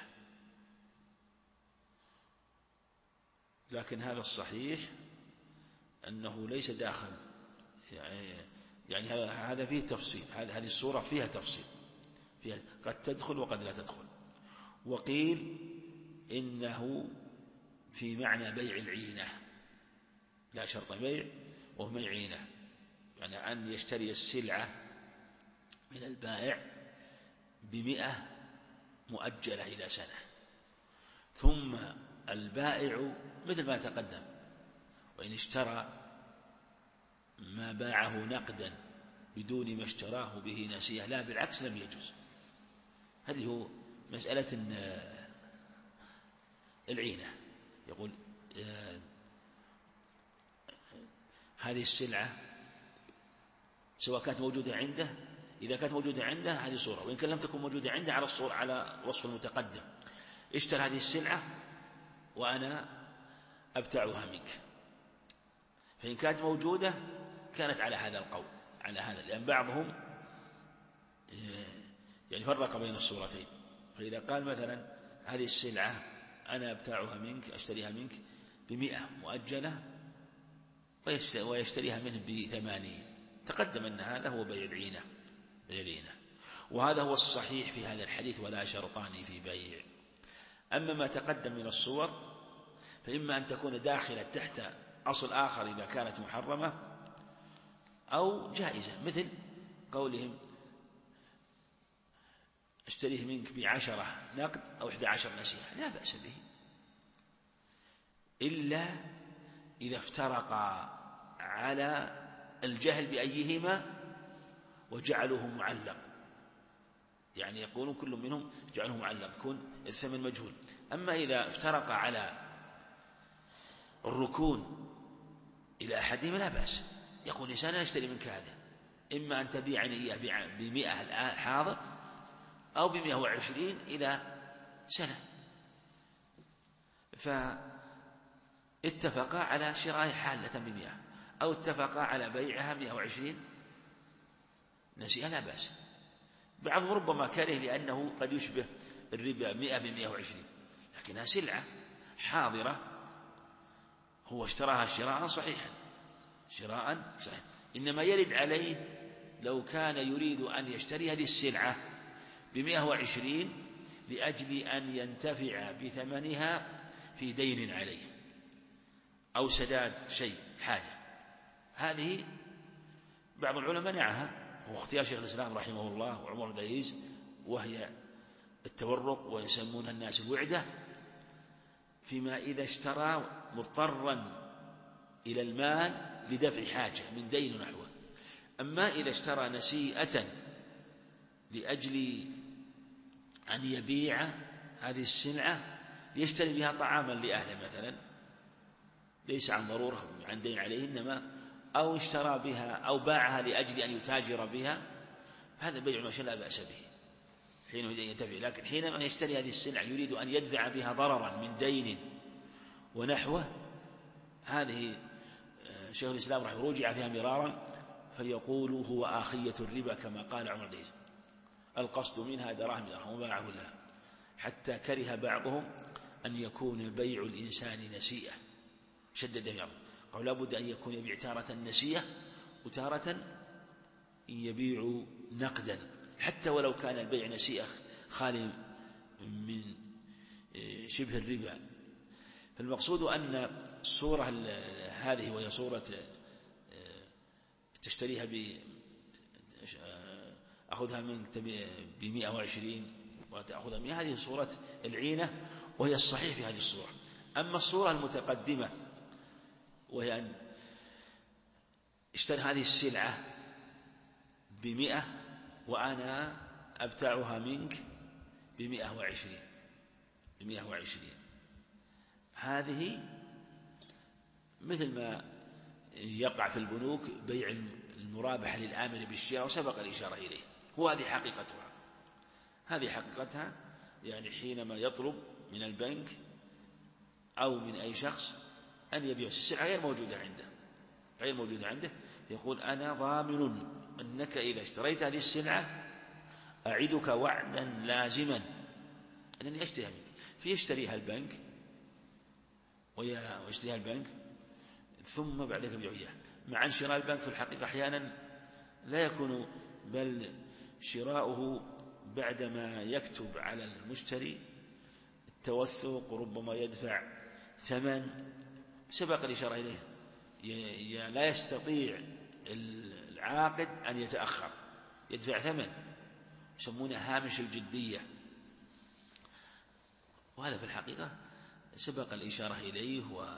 لكن هذا الصحيح أنه ليس داخل، يعني هذا فيه تفصيل، هذه الصورة فيها تفصيل، فيها قد تدخل وقد لا تدخل. وقيل إنه في معنى بيع العينة، لا شرط بيع وهو بيع عينة، يعني أن يشتري السلعة من البائع ب100 مؤجلة إلى سنة، ثم البائع مثل ما تقدم، وإن اشترى ما باعه نقدا بدون ما اشتراه به نسيئة لا بالعكس لم يجوز. هذه هو مسألة العينة. يقول هذه السلعة سواء كانت موجودة عنده، إذا كانت موجودة عنده هذه صورة، وإن كان لم تكن موجودة عنده على الصورة على وصف المتقدم. اشترى هذه السلعة وأنا أبتاعها منك، فإن كانت موجودة كانت على هذا القول، على هذا، لأن بعضهم يعني فرق بين الصورتين. فإذا قال مثلا هذه السلعة أنا أبتاعها منك، أشتريها منك ب100 مؤجلة ويشتريها منه ب80، تقدم أن هذا هو بيع العينة، وهذا هو الصحيح في هذا الحديث، ولا شرطان في بيع. أما ما تقدم من الصور فإما أن تكون داخلة تحت أصل آخر إذا كانت محرمة أو جائزة، مثل قولهم اشتريه منك ب10 نقد أو 11 نسيئة، لا بأس به، إلا إذا افترقا على الجهل بأيهما وجعلوه معلق، يعني يقولون كل منهم جعله معلق، يكون الثمن مجهول. أما إذا افترقا على الركون إلى أحدهما لا بأس، يقول إنسان أشتري منك هذا، إما أن تبيعني إياه ب100 الآن حاضر أو ب120 إلى سنة، فاتفقا على شراء حالة ب100 أو اتفقا على بيعها 120 نسيئة لا بأس. بعضهم ربما كره لأنه قد يشبه الربا 100 ب120، لكنها سلعة حاضرة هو اشتراها شراء صحيحا، إنما يرد عليه لو كان يريد أن يشتري هذه السلعة ب120 لأجل أن ينتفع بثمنها في دين عليه أو سداد شيء حاجة، هذه بعض العلماء منعها، واختيار شيخ الإسلام رحمه الله وعمر دايز، وهي التورق، ويسمونها الناس الوعدة، فيما إذا اشترى مضطرا إلى المال لدفع حاجة من دين نحوه. أما إذا اشترى نسيئة لأجل أن يبيع هذه السلعة يشتري بها طعاما لأهله مثلا، ليس عن ضرورة عن دين عليه إنما، أو اشترى بها أو باعها لأجل أن يتاجر بها، هذا بيع ما لا بأس به حين ينتفع. لكن حينما يشتري هذه السلعة يريد أن يدفع بها ضررا من دين ونحوه، هذه شيخ الإسلام رحمه الله رجع فيها مرارا، فيقول هو آخية الربا كما قال عمر دايز، القصد منها دراهم وباعه لها، حتى كره بعضهم أن يكون بيع الإنسان نسيئة، شدد فيه، قال لابد أن يكون يبيع تارة نسيئة وتارة يبيع نقدا، حتى ولو كان البيع نسيئة خالي من شبه الربا. فالمقصود أن الصورة هذه وهي صورة تشتريها أخذها منك ب120 وتأخذها من هذه صورة العينة، وهي الصحيح في هذه الصورة. أما الصورة المتقدمة وهي أن اشتري هذه السلعة ب100 وأنا أبتاعها منك ب120، هذه مثل ما يقع في البنوك بيع المرابحة للآمر بالشراء، وسبق الإشارة إليه، وهذه حقيقتها، يعني حينما يطلب من البنك أو من أي شخص أن يبيع السلعة غير موجودة عنده، يقول أنا ضامن أنك إذا اشتريت هذه السلعة أعدك وعدا لازما أنني أشتريها منك، فيشتريها البنك ويشتريها البنك ثم بعد ذلك يبيع إياه. مع أن شراء البنك في الحقيقة أحيانا لا يكون، بل شراؤه بعدما يكتب على المشتري التوثق وربما يدفع ثمن سبق الإشارة إليه، لا يستطيع العاقد أن يتأخر، يدفع ثمن يسمونه هامش الجدية، وهذا في الحقيقة سبق الإشارة إليه،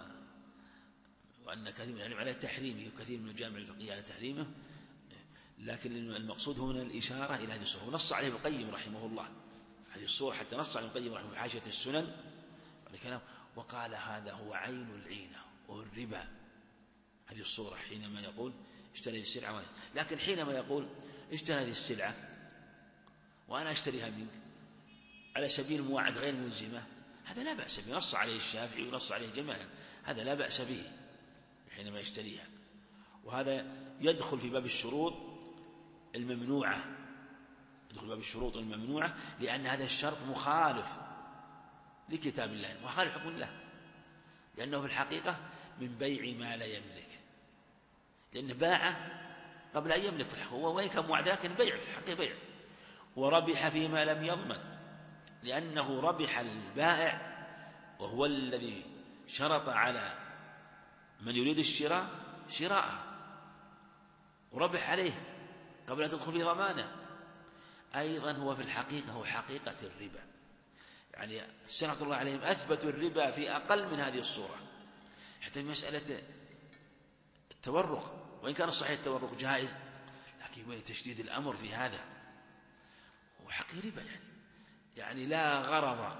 وأن كثير من العلم على تحريمه وكثير من الجامع الفقهي على تحريمه، لكن المقصود هنا الإشارة إلى هذه الصورة، ونص عليه ابن القيم رحمه الله هذه الصورة، حتى نص عليه ابن القيم رحمه في حاشية السنن وقال هذا هو عين العينة والربا، هذه الصورة حينما يقول اشتري السلعة، لكن حينما يقول اشتري هذه السلعة وأنا أشتريها منك على سبيل المواعد غير ملزمة، هذا لا بأس به، نص عليه الشافعي ونص عليه جماعة، هذا لا بأس به حينما يشتريها، وهذا يدخل في باب الشروط الممنوعة، لأن هذا الشرط مخالف لكتاب الله، مخالف حكم الله، لأنه في الحقيقة من بيع ما لا يملك، لأنه باع قبل أن يملك في الحقيقة، هو وين كان موعد لكن بيع في الحقيقة بيع، وربح فيما لم يضمن، لأنه ربح البائع وهو الذي شرط على من يريد الشراء شراءه، وربح عليه قبل أن تدخل في ضمانه. أيضا هو في الحقيقة هو حقيقة الربا، يعني سنة الله عليهم أثبتوا الربا في أقل من هذه الصورة، حتى في مسألة التورق، وإن كان الصحيح التورق جائز، لكن تشديد الأمر في هذا هو حقيقة ربا، يعني لا غرض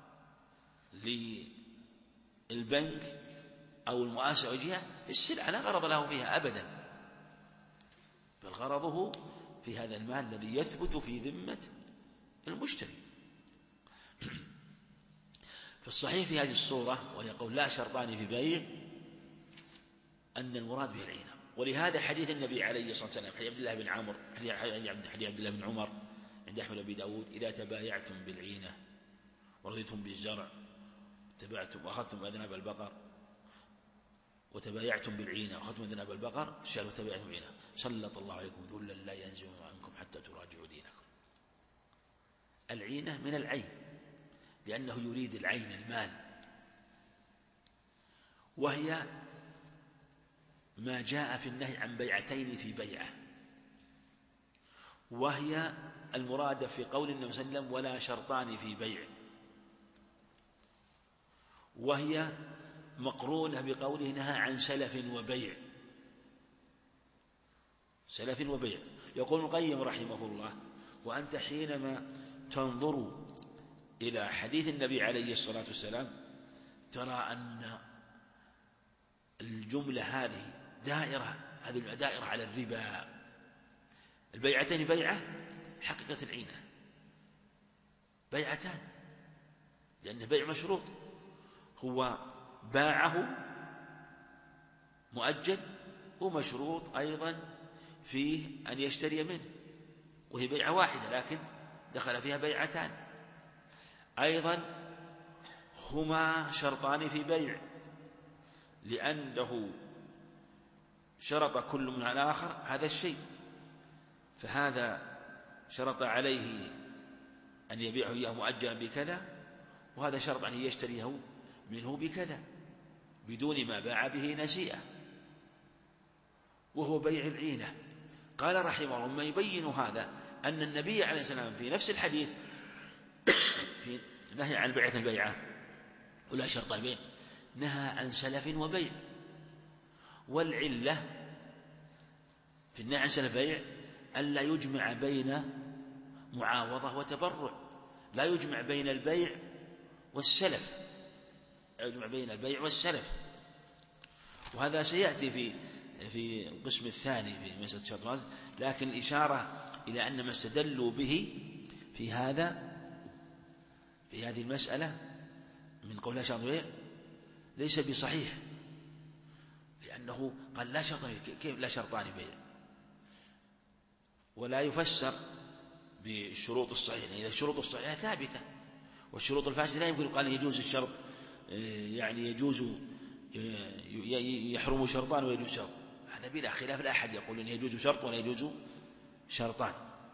للبنك أو المؤسسة أو الجهة في السلعة، لا غرض له فيها أبدا، بل غرضه في هذا المال الذي يثبت في ذمة المشتري. فالصحيح في هذه الصورة ويقول لا شرطان في بيع أن المراد به العينة، ولهذا حديث النبي عليه الصلاة والسلام حديث عبد الله بن عمر حديث عبد الله بن عمر عند أحمد بن داود: إذا تبايعتم بالعينة ورضيتم بالزرع تبعتم وأخذتم أذناب البقر وتبايعتم بالعينة وأخذتم أذناب البقر تشالوا تبايعتم بالعينة سلط الله عليكم ذلا لا ينزع عنكم حتى تراجعوا دينكم. العينة من العين، لأنه يريد العين المال، وهي ما جاء في النهي عن بيعتين في بيعة، وهي المراد في قول النبي صلى الله عليه وسلم ولا شرطان في بيع، وهي مقرونة بقوله نهى عن سلف وبيع. سلف وبيع. يقول ابن القيم رحمه الله: وأنت حينما تنظر إلى حديث النبي عليه الصلاة والسلام ترى أن الجملة هذه دائرة على الربا. البيعتين بيعة حقيقة العينة بيعتان، لأنه بيع مشروط، هو باعه مؤجل ومشروط أيضا فيه أن يشتري منه، وهي بيعة واحدة لكن دخل فيها بيعتان. أيضا هما شرطان في بيع، لأنه شرط كل من الآخر هذا الشيء، فهذا شرط عليه أن يبيعه إياه مؤجلا بكذا، وهذا شرط أن يشتريه منه بكذا بدون ما باع به نسيئة، وهو بيع العينة. قال رحمه الله: ما يبين هذا أن النبي عليه السلام في نفس الحديث في نهي عن بيعة البيعة ولا شرط البيع نهى عن سلف وبيع، والعلة في النهي عن سلف بيع ألا يجمع بين معاوضة وتبرع، لا يجمع بين البيع والسلف، لا يجمع بين البيع والسلف، وهذا سيأتي في القسم الثاني في مسألة شرط الرأس، لكن الإشارة إلى أن ما استدلوا به في هذه المسألة من قولها شرط البيع ليس بصحيح، لأنه قال لا شرط، كيف لا شرطان بيع؟ ولا يفسر بالشروط الصحيحة، إذا الشروط الصحيحة ثابتة، والشروط الفاسدة لا يمكن قال يجوز الشرط، يعني يجوز يحرم شرطان ويجوز شرط، هذا بلا خلاف، لا أحد يقول أن يجوز شرط ولا يجوز شرطان،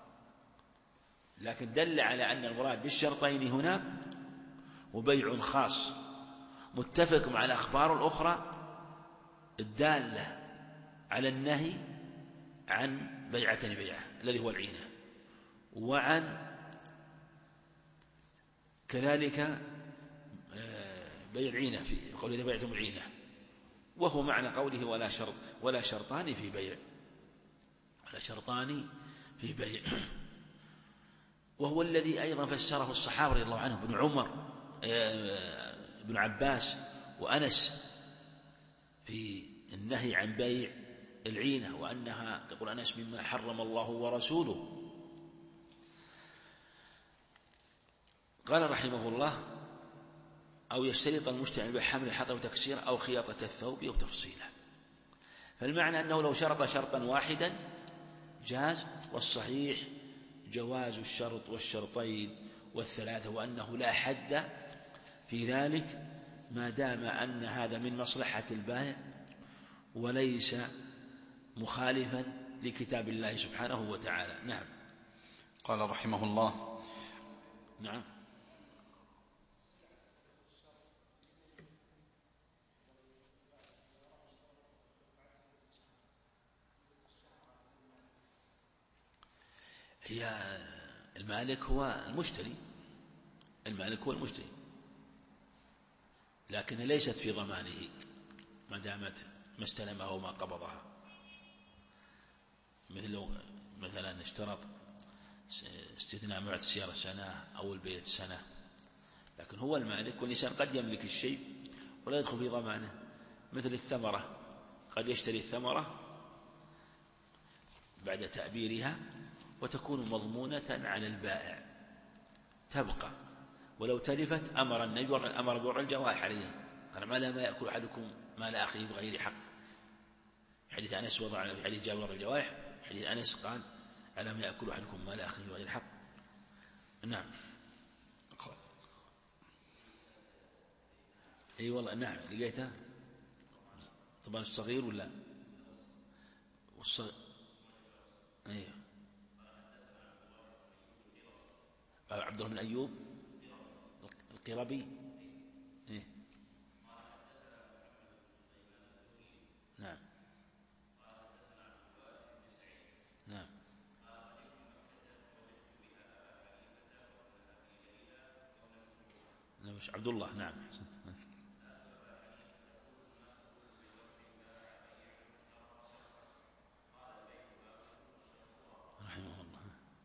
لكن دل على أن المراد بالشرطين هنا وبيع خاص متفق مع الأخبار الأخرى الدالة على النهي عن بيعة بيعة الذي هو العينة، وعن كذلك بيع العينة في قول إذا بيعتم العينة، وهو معنى قوله ولا شرطان في بيع، ولا شرطان في بيع، وهو الذي أيضا فسره الصحابة رضي الله عنهم، ابن عمر ابن عباس وأنس في النهي عن بيع العينة، وأنها تقول أنس مما حرم الله ورسوله. قال رحمه الله أو يشترط المشتري بحمل الحطب وتكسير أو خياطة الثوب أو تفصيله، فالمعنى أنه لو شرط شرطا واحدا جاز، والصحيح جواز الشرط والشرطين والثلاثة، وأنه لا حد في ذلك ما دام أن هذا من مصلحة البائع وليس مخالفا لكتاب الله سبحانه وتعالى. نعم. قال رحمه الله. نعم. هي المالك هو المشتري، المالك هو المشتري، لكن ليست في ضمانه ما دامت ما استلمها وما قبضها، مثل لو مثلا اشترط استثناء مبيعات السيارة سنة أو البيت سنة، لكن هو المالك، والإنسان قد يملك الشيء ولا يدخل في ضمانه، مثل الثمرة، قد يشتري الثمرة بعد تأبيرها وتكون مضمونة على البائع تبقى، ولو تلفت أمر النبي أمر بوضع الجوائح عليها، قال ما يأكل أحدكم مال أخيه بغير حق، في حديث أنس وضع، في حديث جابر وضع الجوائح، في حديث أنس قال ألا ما يأكل أحدكم مال أخيه بغير حق. نعم. أي والله نعم لقيته طبعا الصغير ولا والصغير. أيه. عبد الله بن أيوب القربي. إيه. نعم. نعم. مش عبد الله. نعم. رحمه الله.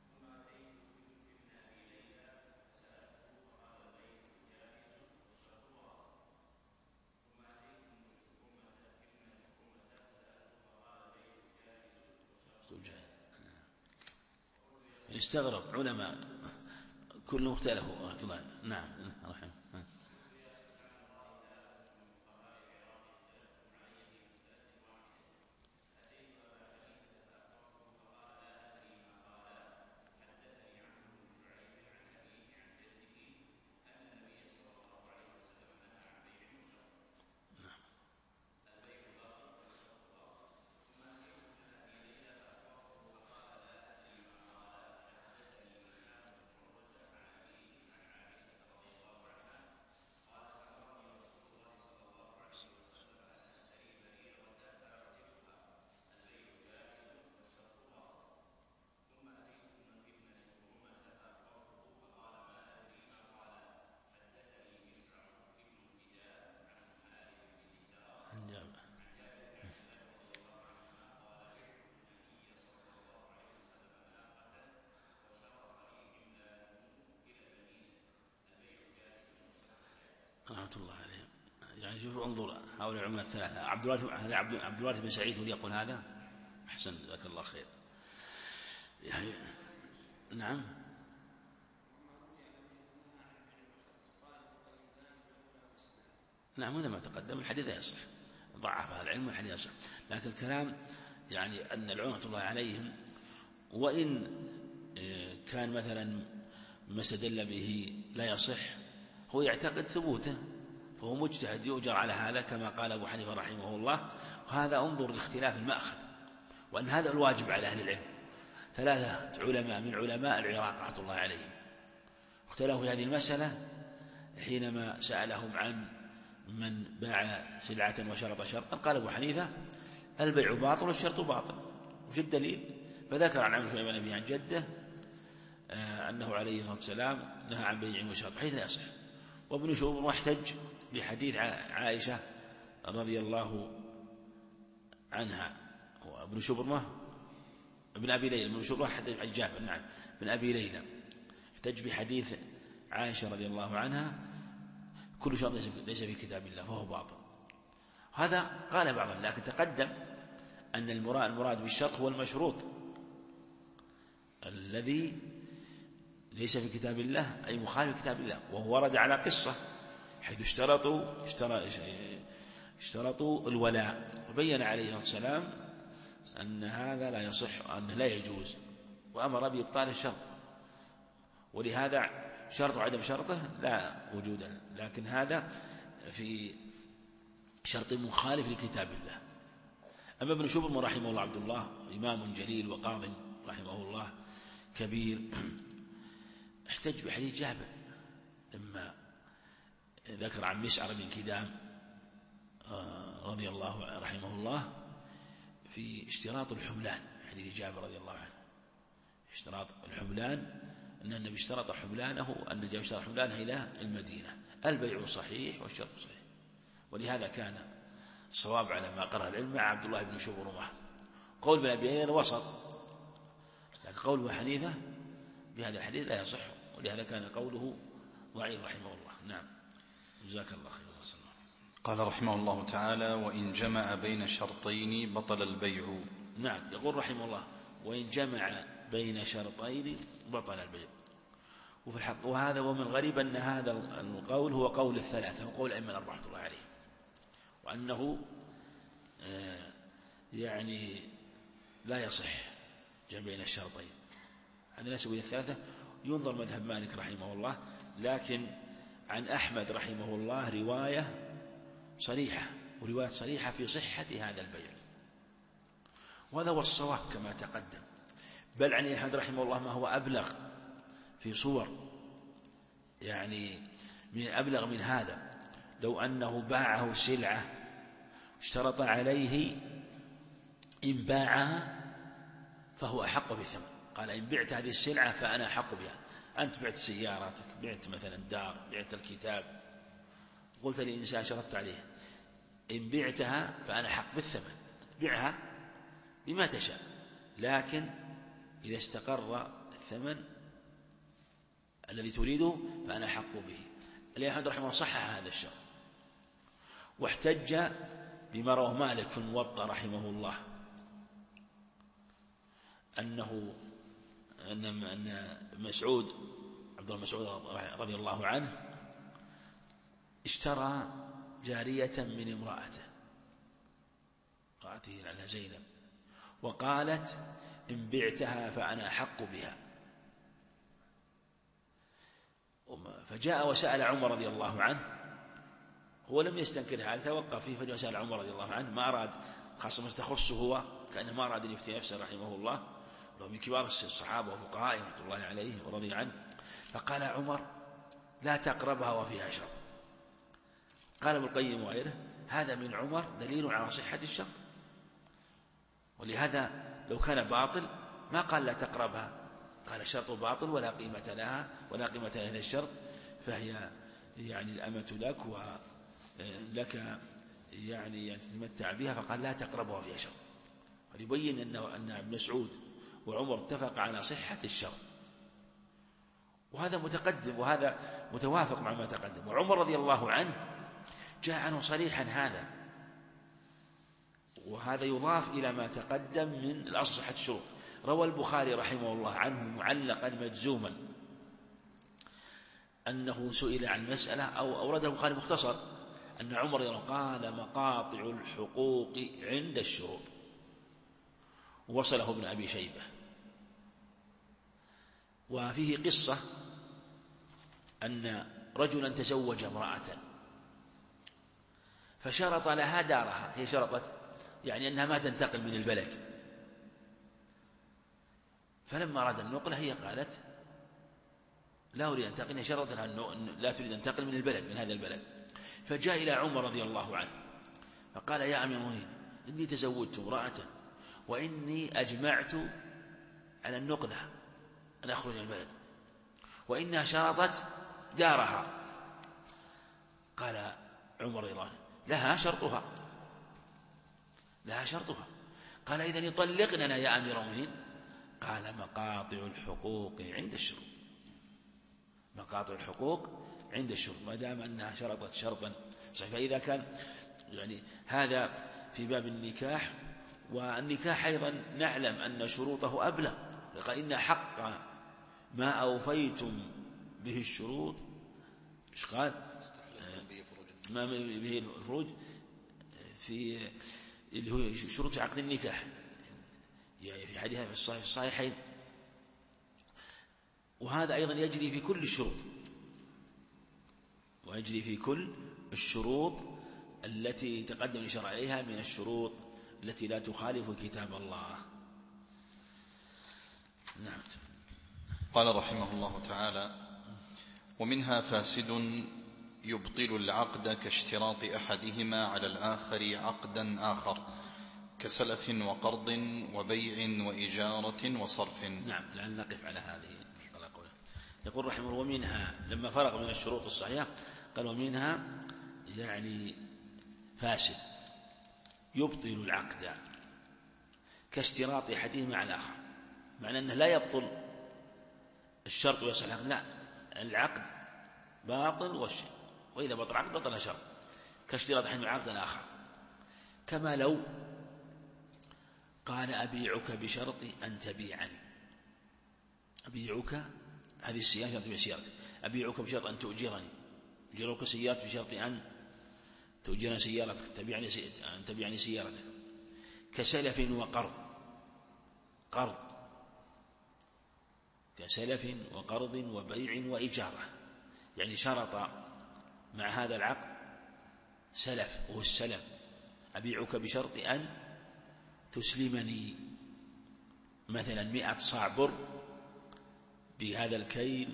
يستغرب علماء كلهم اختلفوا. نعم رحمه. رحمة الله عليه. يعني شوف انظر هؤلاء العلماء الثلاثة، عبد الوارث بن سعيد هو يقول هذا. أحسن جزاك الله خير. يعني نعم. نعم هنا ما تقدم الحديث لا يصح، ضعف هذا العلم والحديث يصح. لكن الكلام يعني أن العلماء الله عليهم وإن كان مثلا ما استدل به لا يصح هو يعتقد ثبوته، فهو مجتهد يؤجر على هذا كما قال أبو حنيفة رحمه الله. وهذا انظر لاختلاف المأخذ، وأن هذا الواجب على أهل العلم. 3 علماء من علماء العراق رحمة الله عليهم اختلفوا في هذه المسألة حينما سألهم عن من باع سلعة وشرط شرطا. قال أبو حنيفة البيع باطل والشرط باطل. وش الدليل؟ فذكر عن عمرو بن أبي عن جده أنه عليه الصلاة والسلام نهى عن بيع وشرط حيث لا يصح. وابن شبرمة احتج بحديث عائشة رضي الله عنها. وابن شبرمة ابن أبي ليلى، ابن شبرمة احتج جابر نعم ابن أبي ليلى احتج بحديث عائشة رضي الله عنها كل شرط ليس في كتاب الله فهو باطل. هذا قال بعضهم، لكن تقدم أن المراد بالشرط هو المشروط الذي ليس في كتاب الله أي مخالف كتاب الله. وهو ورد على قصة حيث اشترطوا الولاء، وبين عليه الصلاة والسلام أن هذا لا يصح وأنه لا يجوز، وأمر بإبطال الشرط. ولهذا شرط وعدم شرطه لا وجود له، لكن هذا في شرط مخالف لكتاب الله. أما ابن شبرمة رحمه الله عبد الله إمام جليل وقاض رحمه الله كبير احتج بحديث جابر لما ذكر عن مسعر بن كدام رضي الله رحمه الله في اشتراط الحبلان. حديث جابر رضي الله عنه اشتراط الحبلان أن النبي اشترط حبلانه، أن جابر اشترط حبلانه إلى المدينة. البيع صحيح والشرط صحيح. ولهذا كان الصواب على ما قرأ العلم مع عبد الله بن شبرمة. قول ابن أبي ليلى وسط، لكن قول أبو حنيفة بهذا الحديث لا يصح، ولهذا كان قوله ضعيف رحمه الله. نعم جزاك الله خير. قال رحمه الله تعالى وإن جمع بين شرطين بطل البيع. نعم يقول رحمه الله وإن جمع بين شرطين بطل البيع. وفي الحق وهذا ومن غريب أن هذا القول هو قول الثلاثة وقول أئمة رحمة الله عليه، وأنه يعني لا يصح جمع بين الشرطين. هذا نسبه إلى الثلاثة. ينظر مذهب مالك رحمه الله، لكن عن أحمد رحمه الله رواية صريحة ورواية صريحة في صحة هذا البيع، وهذا هو الصواب كما تقدم. بل عن أحمد رحمه الله ما هو أبلغ في صور، يعني من أبلغ من هذا. لو أنه باعه سلعة اشترط عليه إن باعها فهو أحق بالثمن. قال إن بعت هذه السلعة فأنا أحق بها. أنت بعت سيارتك، بعت مثلا دار، بعت الكتاب، قلت للإنسان شرطت عليه إن بعتها فأنا أحق بالثمن، تبيعها بما تشاء، لكن إذا استقر الثمن الذي تريده فأنا أحق به. الإمام أحمد رحمه الله صحح هذا الشرط، واحتج بما رواه مالك في الموطأ رحمه الله أن مسعود عبد الله مسعود رضي الله عنه اشترى جارية من امرأته على زينب، وقالت إن بعتها فأنا أحق بها. فجاء وسأل عمر رضي الله عنه، هو لم يستنكر هذا، توقف فيه. فجاء وسأل عمر رضي الله عنه، ما أراد خاصة ما تخصه هو، كأنه ما أراد أن يفتي نفسه رحمه الله، وهو من كبار الصحابة وفقهائهم رحمة الله عليه ورضي عنه. فقال عمر لا تقربها وفيها شرط. قال ابن القيم وغيره هذا من عمر دليل على صحة الشرط، ولهذا لو كان باطل ما قال لا تقربها، قال الشرط باطل ولا قيمة لها ولا قيمة لهذا الشرط، فهي يعني الأمة لك ولك يعني أن تتمتع بها، فقال لا تقربها وفيها شرط. فيبين أن ابن مسعود وعمر اتفق على صحة الشرط، وهذا متقدم وهذا متوافق مع ما تقدم. وعمر رضي الله عنه جاء عنه صريحا هذا، وهذا يضاف إلى ما تقدم من الأصل صحة الشروط. روى البخاري رحمه الله عنه معلقا مجزوما أنه سئل عن مسألة، أو أورده البخاري مختصر، أن عمر قال مقاطع الحقوق عند الشروط، وصله ابن أبي شيبة. وفيه قصة أن رجلا تزوج امرأة فشرط لها دارها، هي شرطت يعني أنها ما تنتقل من البلد، فلما أراد النقلة هي قالت لا أريد أن أنتقل، هي شرطت لها لا تريد أن تنتقل من البلد، من هذا البلد. فجاء إلى عمر رضي الله عنه فقال يا أمير المؤمنين إني تزوجت امرأة وإني أجمعت على النقلة أن أخرج من البلد وإنها شرطت دارها. قال عمر رضي الله عنه لها شرطها، لها شرطها. قال إذن يطلقننا يا أمير المؤمنين؟ قال مقاطع الحقوق عند الشروط، مقاطع الحقوق عند الشروط، ما دام أنها شرطت شرطا صحيح. فإذا كان يعني هذا في باب النكاح، والنكاح أيضا نعلم أن شروطه أبلغ، قال إن حق ما أوفيتم به الشروط، إيش قال؟ ما به الفروج في اللي هو شروط عقد النكاح، يعني في حديث في الصحيحين. وهذا أيضا يجري في كل الشروط، ويجري في كل الشروط التي تقدم الإشارة عليها من الشروط التي لا تخالف كتاب الله. نعم. قال رحمه الله تعالى: ومنها فاسد يبطل العقد كاشتراط أحدهما على الآخر عقدا آخر كسلف وقرض وبيع وإجارة وصرف. نعم، لعل نقف على هذه. يقول رحمه الله: ومنها، لما فرغ من الشروط الصحيحة قال ومنها يعني فاسد يبطل العقد كاشتراط أحدهما على الآخر، معنى أنه لا يبطل الشرط ويصح العقد، لا، العقد باطل والشرط، وإذا بطل العقد بطل الشرط، كاشتراط أحدهما عقدا آخر. كما لو قال أبيعك بشرط أن تبيعني، أبيعك هذه السيارة شرط بسيارتك، أبيعك بشرط أن تؤجرني، أجرك سيارتك بشرط أن تؤجرني سيارتك، أن تبيعني سيارتك. كسلف وقرض، قرض كسلف وقرض وبيع وإجارة، يعني شرط مع هذا العقد سلف، وهو السلم، أبيعك بشرط أن تسلمني مثلا 100 صاع بر بهذا الكيل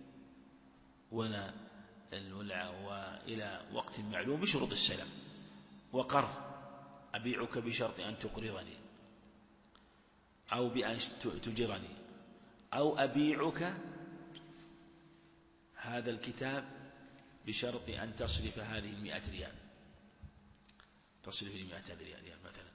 وإلى وقت معلوم بشروط السلم. وقرض أبيعك بشرط أن تقرضني أو بأن تجرني، أو أبيعك هذا الكتاب بشرط أن تصرف هذه 100 ريال، تصرف لي 100 ريال مثلا.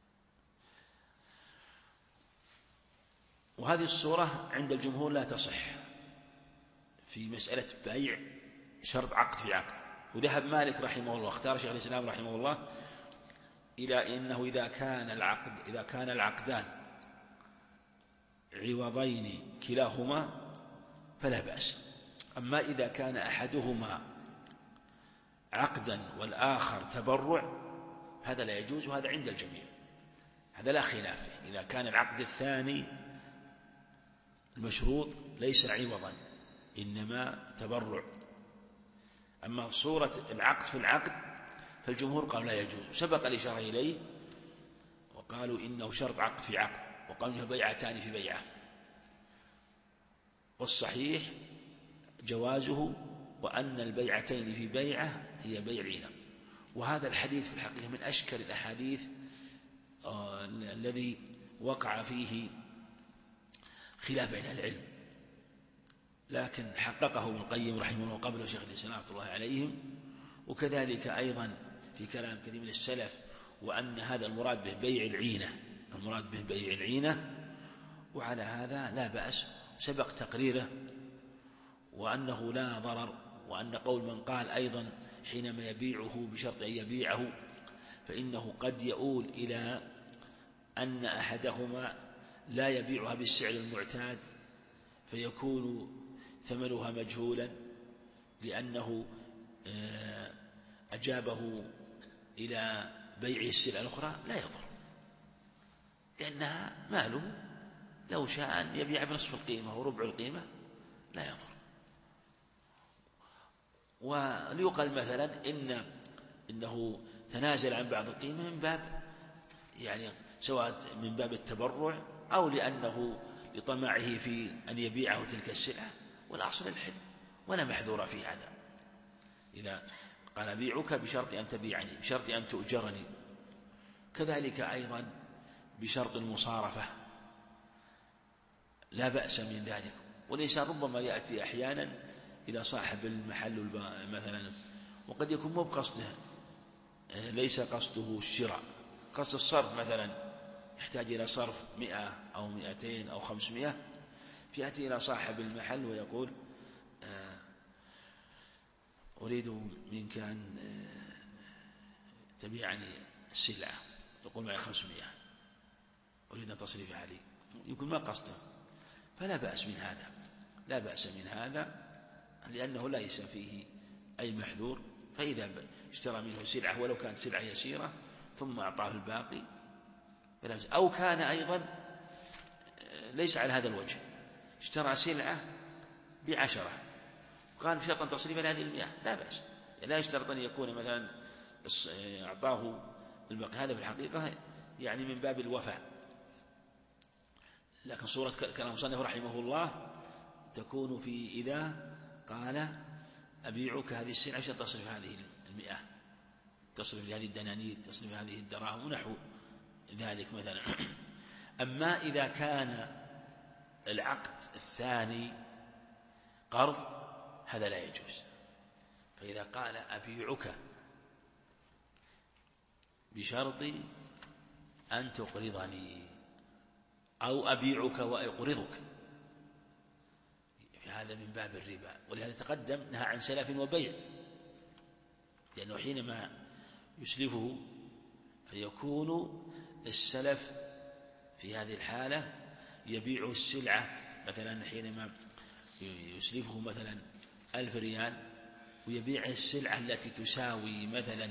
وهذه الصورة عند الجمهور لا تصح في مسألة بيع شرط عقد في عقد. وذهب مالك رحمه الله واختار شيخ الإسلام رحمه الله إلى أنه إذا كان العقدان عوضين كلاهما فلا بأس، أما إذا كان أحدهما عقدا والآخر تبرع هذا لا يجوز، وهذا عند الجميع، هذا لا خلاف فيه. إذا كان العقد الثاني المشروط ليس عوضا إنما تبرع، أما صورة العقد في العقد فالجمهور قالوا لا يجوز، سبق الإشارة إليه وقالوا إنه شرط عقد في عقد، وقالوا إنه بيعتان في بيعة، والصحيح جوازه، وأن البيعتين في بيعة هي بيع عينة. وهذا الحديث في الحقيقة من أشكل الأحاديث الذي وقع فيه خلاف بين العلم، لكن حققه ابن القيم رحمه الله قبل شيخ الإسلام رحمه الله عليهم، وكذلك أيضا في كلام كثير من السلف، وأن هذا المراد به بيع العينة، المراد به بيع العينة، وعلى هذا لا بأس، سبق تقريره، وأنه لا ضرر، وأن قول من قال أيضا حينما يبيعه بشرط أن يبيعه فإنه قد يؤول إلى أن أحدهما لا يبيعها بالسعر المعتاد فيكون ثمنها مجهولا لأنه أجابه إلى بيع السلعة الأخرى لا يضر، لأنها ماله، لو شاء أن يبيع بنصف القيمة وربع القيمة لا يضر. وليقال مثلا إنه تنازل عن بعض القيمة من باب يعني سواء من باب التبرع أو لأنه لطمعه في أن يبيعه تلك السلعة، والأصل الحل ولا محذور في هذا. إذا قال أبيعك بشرط أن تبيعني، بشرط أن تؤجرني، كذلك أيضا بشرط المصارفة لا بأس من ذلك. والإنسان ربما يأتي أحيانا إلى صاحب المحل مثلا وقد يكون مو بقصده، ليس قصده الشراء، قصد الصرف، مثلا يحتاج إلى صرف 100 أو 200 أو 500، فيأتي إلى صاحب المحل ويقول أريد منك أن تبيعني السلعة، يقول معي 500 أريد أن تصرفها لي، يكون ما قصده، فلا بأس من هذا، لا بأس من هذا، لأنه ليس فيه أي محذور. فإذا اشترى منه سلعة ولو كانت سلعة يسيرة ثم أعطاه الباقي فلا بأس. أو كان أيضا ليس على هذا الوجه، اشترى سلعة ب10 وقال بشرط أن تصرف لهذه 100 لا بأس، يعني لا يشترط أن يكون مثلا أعطاه الباقي، هذا في الحقيقة يعني من باب الوفاء. لكن صورة كلام المصنف رحمه الله تكون في إذا قال أبيعك هذه السلعة عشان تصرف هذه 100، تصرف لهذه الدنانير، تصرف هذه الدراهم ونحو ذلك مثلا. أما إذا كان العقد الثاني قرض هذا لا يجوز. فإذا قال أبيعك بشرط أن تقرضني أو أبيعك وأقرضك، هذا من باب الربا. ولهذا تقدم نهى عن سلف وبيع، لأنه حينما يسلفه فيكون السلف في هذه الحالة يبيع السلعة، مثلا حينما يسلفه مثلا 1000 ريال ويبيع السلعة التي تساوي مثلا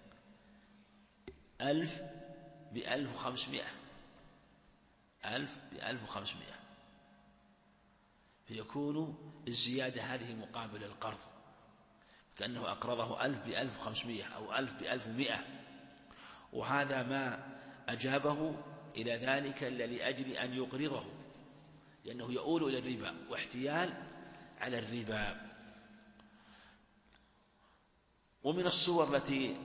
1000 ب1500، 1000 ب1500، فيكون الزيادة هذه مقابل القرض، كأنه أقرضه 1000 ب1500 أو 1000 ب1100، وهذا ما أجابه إلى ذلك إلا لأجل أن يقرضه، لأنه يؤول إلى الربا واحتيال على الربا. ومن الصور التي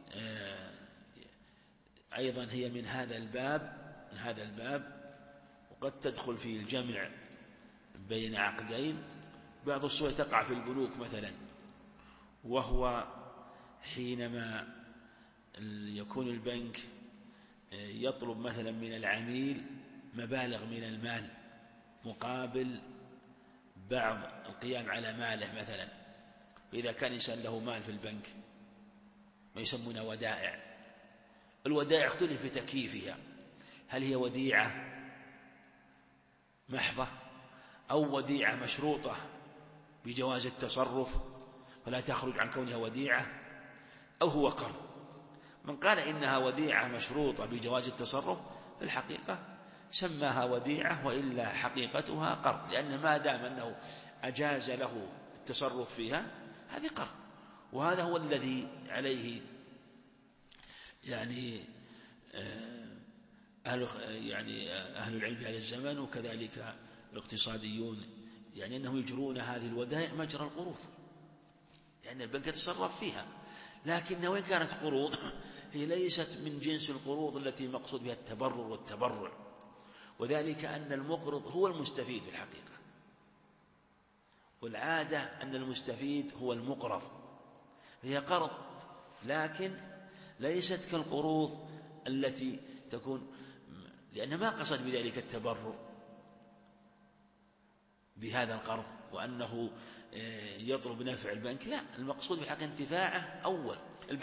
أيضا هي من هذا الباب وقد تدخل في الجمع بين عقدين، بعض الصور تقع في البنوك مثلا، وهو حينما يكون البنك يطلب مثلا من العميل مبالغ من المال مقابل بعض القيام على ماله مثلا. وإذا كان إنسان له مال في البنك ما يسمونه ودائع، الودائع اختلف في تكييفها، هل هي وديعة محضة أو وديعة مشروطة بجواز التصرف فلا تخرج عن كونها وديعة، أو هو قرض. من قال إنها وديعة مشروطة بجواز التصرف في الحقيقة سماها وديعة، وإلا حقيقتها قرض، لأن ما دام أنه أجاز له التصرف فيها هذه قرض. وهذا هو الذي عليه يعني أهل العلم في هذا الزمن، وكذلك الاقتصاديون، يعني أنهم يجرون هذه الودائع مجرى القروض، لأن البنك يتصرف فيها، لكنها وإن كانت قروض هي ليست من جنس القروض التي مقصود بها التبرر والتبرع، وذلك أن المقرض هو المستفيد في الحقيقة، والعادة أن المستفيد هو المقرض، هي قرض لكن ليست كالقروض التي تكون، لأن ما قصد بذلك التبرر بهذا القرض وأنه يطلب نفع البنك، لا، المقصود بالحق انتفاعه. أول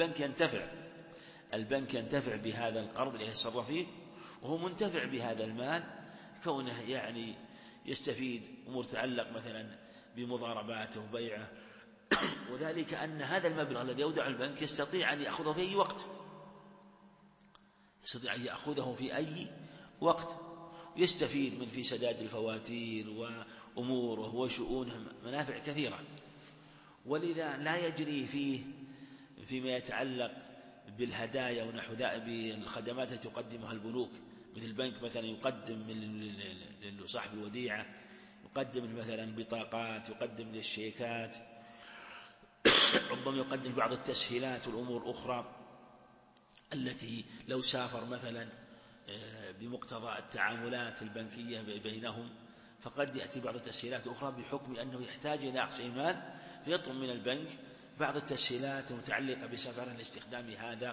البنك ينتفع بهذا القرض اللي يتصرف فيه، وهو منتفع بهذا المال كونه يعني يستفيد أمور تتعلق مثلا بمضارباته وبيعه وذلك أن هذا المبلغ الذي يودع البنك يستطيع أن يأخذه في أي وقت، يستطيع أن يأخذه في أي وقت، ويستفيد من في سداد الفواتير وأموره وشؤونه منافع كثيرة. ولذا لا يجري فيه فيما يتعلق بالهدايا ونحو ذلك بالخدمات التي تقدمها البنوك، مثل البنك مثلا يقدم لصاحب الوديعة، يقدم مثلا بطاقات، يقدم للشيكات، ربما يقدم بعض التسهيلات والأمور الأخرى التي لو سافر مثلا بمقتضى التعاملات البنكية بينهم فقد يأتي بعض التسهيلات الأخرى بحكم أنه يحتاج إلى أخذ مال، فيطلب من البنك بعض التسهيلات المتعلقة بسفره لاستخدام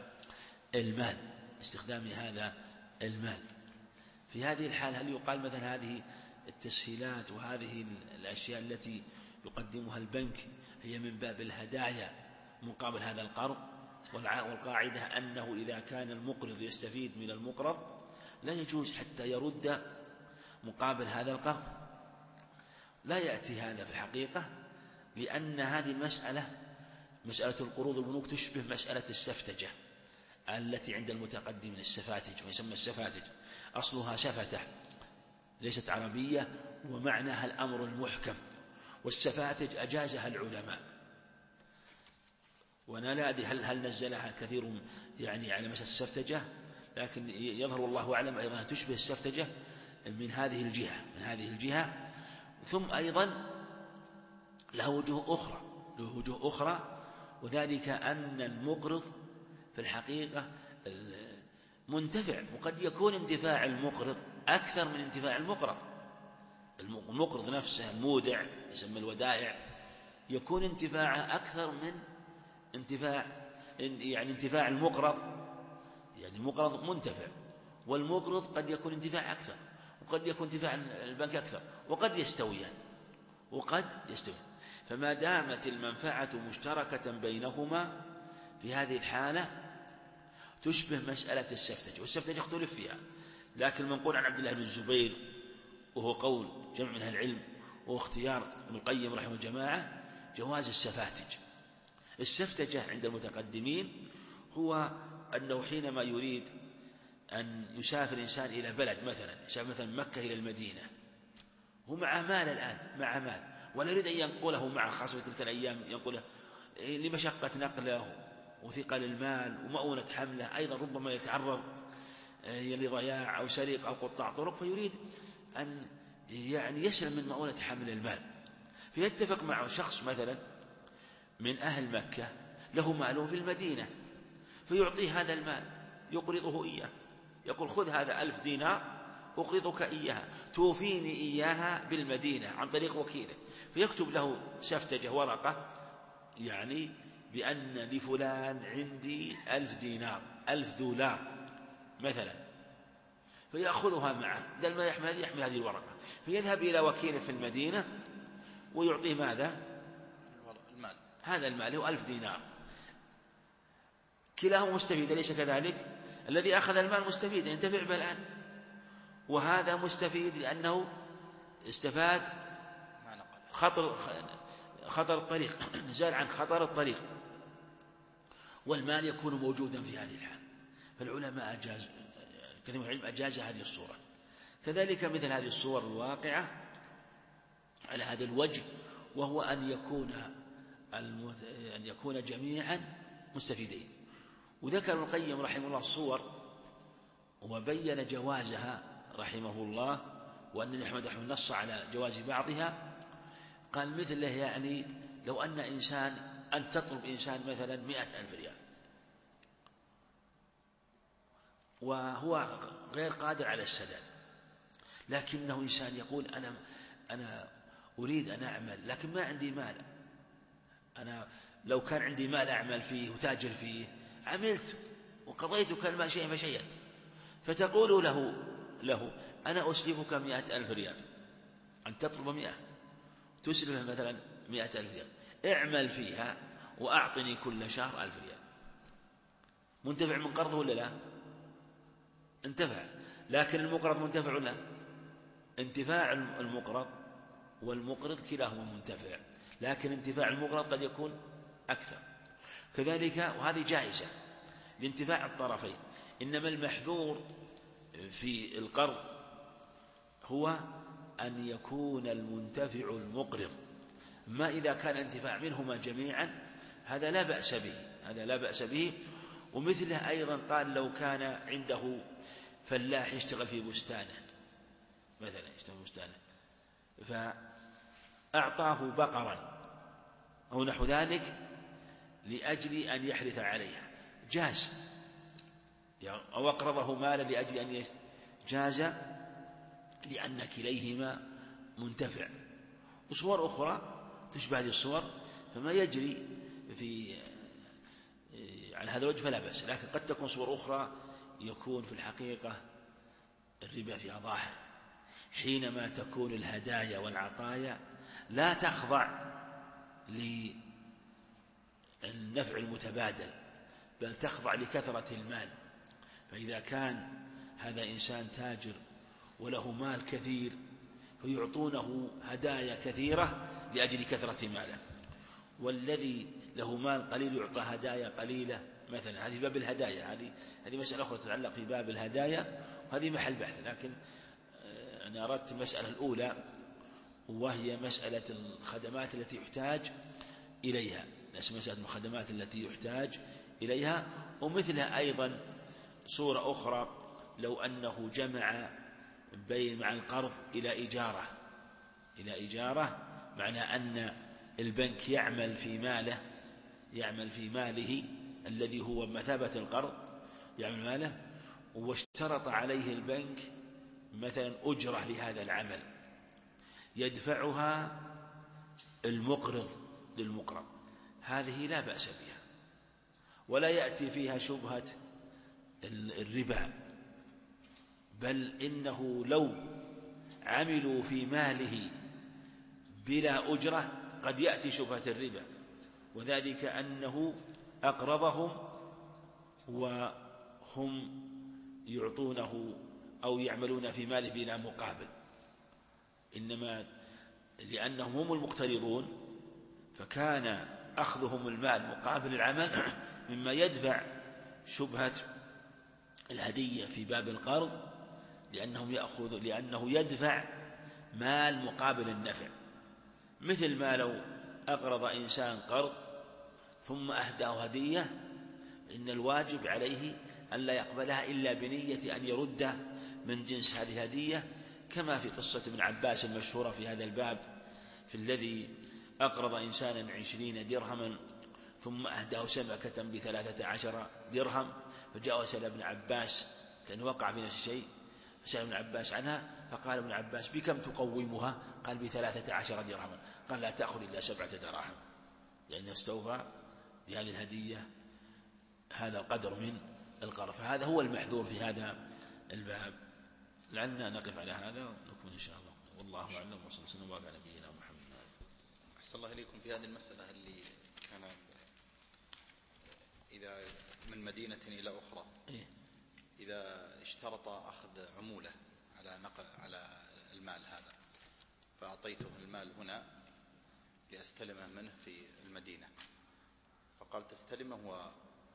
هذا المال. في هذه الحال هل يقال مثلا هذه التسهيلات وهذه الأشياء التي يقدمها البنك هي من باب الهدايا مقابل هذا القرض؟ والقاعدة أنه إذا كان المقرض يستفيد من المقرض لا يجوز حتى يرد مقابل هذا القرض. لا يأتي هذا في الحقيقة، لأن هذه مسألة القروض البنوك تشبه مسألة السفتجة التي عند المتقدمين، السفاتج، ويسمى السفاتج أصلها سفتة ليست عربية، ومعناها الأمر المحكم، والسفاتج أجازها العلماء. وأنا لا أدري هل نزلها كثير يعني على مسألة السفتجة، لكن يظهر والله أعلم أيضا تشبه السفتجة من هذه الجهة. ثم أيضا له وجوه أخرى، وذلك أن المقرض في الحقيقة منتفع، وقد يكون انتفاع المقرض أكثر من انتفاع المقرض. المقرض نفسه المودع يسمى الودائع يكون انتفاعه أكثر من انتفاع المقرض، يعني المقرض منتفع، والمقرض قد يكون انتفاع أكثر، وقد يكون انتفاع البنك أكثر، وقد يستويان. فما دامت المنفعة مشتركة بينهما في هذه الحالة تشبه مسألة السفتج، والسفتج يختلف فيها، لكن منقول عن عبد الله بن الزبير وهو قول جمع من أهل العلم واختيار ابن القيم رحمه الجماعة جواز السفتجة عند المتقدمين هو أنه حينما يريد أن يسافر إنسان إلى بلد، مثلا مكة إلى المدينة، هو مع مال الآن ولا يريد أن ينقله مع خاصة تلك الأيام، ينقله لمشقة نقله وثقل المال ومؤونة حمله، أيضا ربما يتعرض لضياع أو سرقة أو قطاع طرق، فيريد أن يسلم من مؤونة حمل المال، فيتفق مع شخص مثلا من أهل مكة له مال في المدينة، فيعطيه هذا المال، يقرضه إياه، يقول خذ هذا 1000 دينار أقرضك إياها، توفيني إياها بالمدينة عن طريق وكيله، فيكتب له سفتجة ورقة بأن لفلان عندي 1000 دينار 1000 دولار مثلا، فيأخذها معه، بدل ما يحمل هذه الورقة، فيذهب إلى وكيله في المدينة ويعطيه ماذا؟ هذا المال هو 1000 دينار. كلاهما مستفيد، ليس كذلك؟ الذي أخذ المال مستفيد ينتفع به الآن، وهذا مستفيد لأنه استفاد خطر الطريق، نزال عن خطر الطريق، والمال يكون موجودا في هذه الحال. فالعلماء كثير من العلم أجاز هذه الصورة. كذلك مثل هذه الصور الواقعة على هذا الوجه، وهو أن يكون جميعا مستفيدين. وذكر ابن القيم رحمه الله الصور وبين جوازها رحمه الله، وأن أحمد رحمه الله نص على جواز بعضها. قال مثله لو أن تطلب إنسان مثلا 100,000 ريال وهو غير قادر على السداد، لكنه إنسان يقول أنا أريد أن أعمل لكن ما عندي مال، أنا لو كان عندي مال أعمل فيه وتاجر فيه عملت وقضيت كالمال شيئا فشيئا، فتقول له أنا أسلفك 100,000 ريال، أن تطلب 100 تسلفه مثلا 100,000 ريال، اعمل فيها وأعطني كل شهر 1000 ريال. منتفع من قرضه ولا لا؟ انتفع. لكن المقرض منتفع ولا لا؟ انتفاع المقرض والمقرض كلاهما منتفع، لكن انتفاع المقرض قد يكون أكثر. كذلك وهذه جائزة لانتفاع الطرفين. إنما المحذور في القرض هو أن يكون المنتفع المقرض، ما إذا كان انتفاع منهما جميعا هذا لا بأس به، هذا لا بأس به. ومثله أيضا قال لو كان عنده فلاح يشتغل في بستانه مثلا، يشتغل في بستانه فأعطاه بقرا أو نحو ذلك لأجل أن يحرث عليها جاز، أو أقرضه مالا لأجل أن جاز لأن كليهما منتفع. وصور أخرى تشبه هذه الصور فما يجري على هذا الوجه فلا بأس، لكن قد تكون صور أخرى يكون في الحقيقة الربا فيها ظاهر، حينما تكون الهدايا والعطايا لا تخضع للنفع المتبادل بل تخضع لكثرة المال. فإذا كان هذا إنسان تاجر وله مال كثير فيعطونه هدايا كثيرة لأجل كثرة ماله، والذي له مال قليل يعطى هدايا قليلة مثلا. هذه باب الهدايا، هذه مسألة أخرى تتعلق في باب الهدايا وهذه محل بحث، لكن أنا أردت المسألة الأولى وهي مسألة الخدمات التي يحتاج إليها، مسألة الخدمات التي يحتاج إليها. ومثلها أيضا صورة أخرى لو أنه جمع بين مع القرض إلى إجارة، معنى أن البنك يعمل في ماله الذي هو مثابة القرض، يعمل ماله واشترط عليه البنك مثلا أجرة لهذا العمل يدفعها المقرض للمقرض، هذه لا بأس بها ولا يأتي فيها شبهة الربا، بل إنه لو عملوا في ماله بلا أجرة قد يأتي شبهة الربا، وذلك أنه أقرضهم وهم يعطونه أو يعملون في ماله بلا مقابل، إنما لأنهم هم المقترضون فكان أخذهم المال مقابل العمل مما يدفع شبهة الهدية في باب القرض، لأنه يدفع مال مقابل النفع، مثل ما لو أقرض إنسان قرض ثم أهداه هدية إن الواجب عليه أن لا يقبلها إلا بنية أن يرد من جنس هذه الهدية، كما في قصة ابن عباس المشهورة في هذا الباب في الذي أقرض إنسانا 20 درهما ثم أهداه سمكة ب13 درهم، فجاء وسأل ابن عباس كان وقع في نفس الشيء، فسأل ابن عباس عنها فقال ابن عباس بكم تقومها؟ قال ب13 درهما. قال لا تأخذ إلا 7 دراهم، لأنه استوفى بهذه الهدية هذا القدر من القرض. فهذا هو المحذور في هذا الباب. لعلنا نقف على هذا ونكمل إن شاء الله، والله أعلم، وصلى الله وسلم على نبينا محمد. أحسن الله إليكم. في هذه المسألة اللي كان إذا من مدينة إلى أخرى إذا اشترط أخذ عمولة على المال هذا، فأعطيته المال هنا لأستلمه منه في المدينة، فقال تستلمه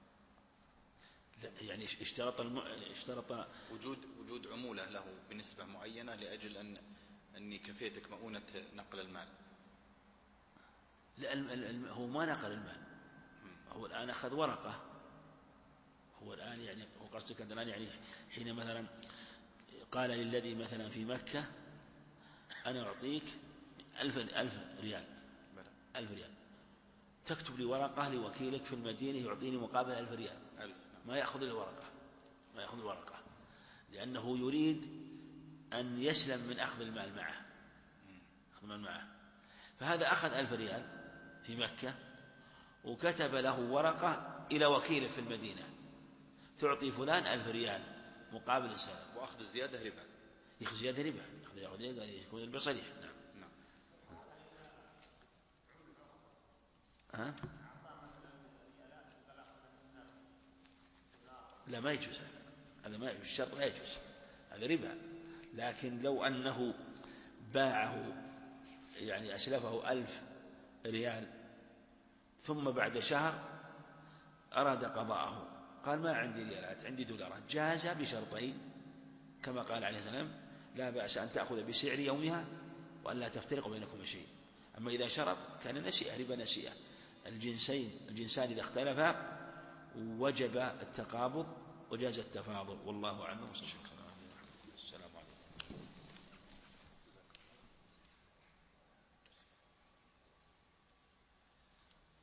يعني اشترط وجود عمولة له بنسبة معينة لأجل أني كفيتك مؤونة نقل المال. لا، هو ما نقل المال، هو الآن أخذ ورقة، هو الآن يعني هو قصدك الآن يعني حين مثلا قال للذي مثلا في مكة أنا أعطيك 1000 ريال، 1000 ريال، تكتب لي ورقة لوكيلك في المدينة يعطيني مقابل 1000 ريال، ما يأخذ الورقة، لأنه يريد أن يسلم من أخذ المال معه، فهذا أخذ 1000 ريال في مكة وكتب له ورقة إلى وكيله في المدينة تعطي فلان 1000 ريال مقابل السلام، وأخذ الزيادة ربا، يأخذ زيادة ربا، يكون الربا صريح. نعم. لا ما يجوز هذا ما يجوز، الشرط لا يجوز، هذا ربا. لكن لو أنه باعه يعني أسلفه 1000 ريال ثم بعد شهر أراد قضاءه، قال ما عندي ريالات عندي دولارات، جاز بشرطين كما قال عليه السلام لا بأس أن تأخذ بسعر يومها وأن لا تفترق بينكم شيء. أما إذا شرط كان نسيئة، ربا نسيئة. الجنسان إذا اختلفا وجب التقابض وجاز التفاضل، والله أعلم.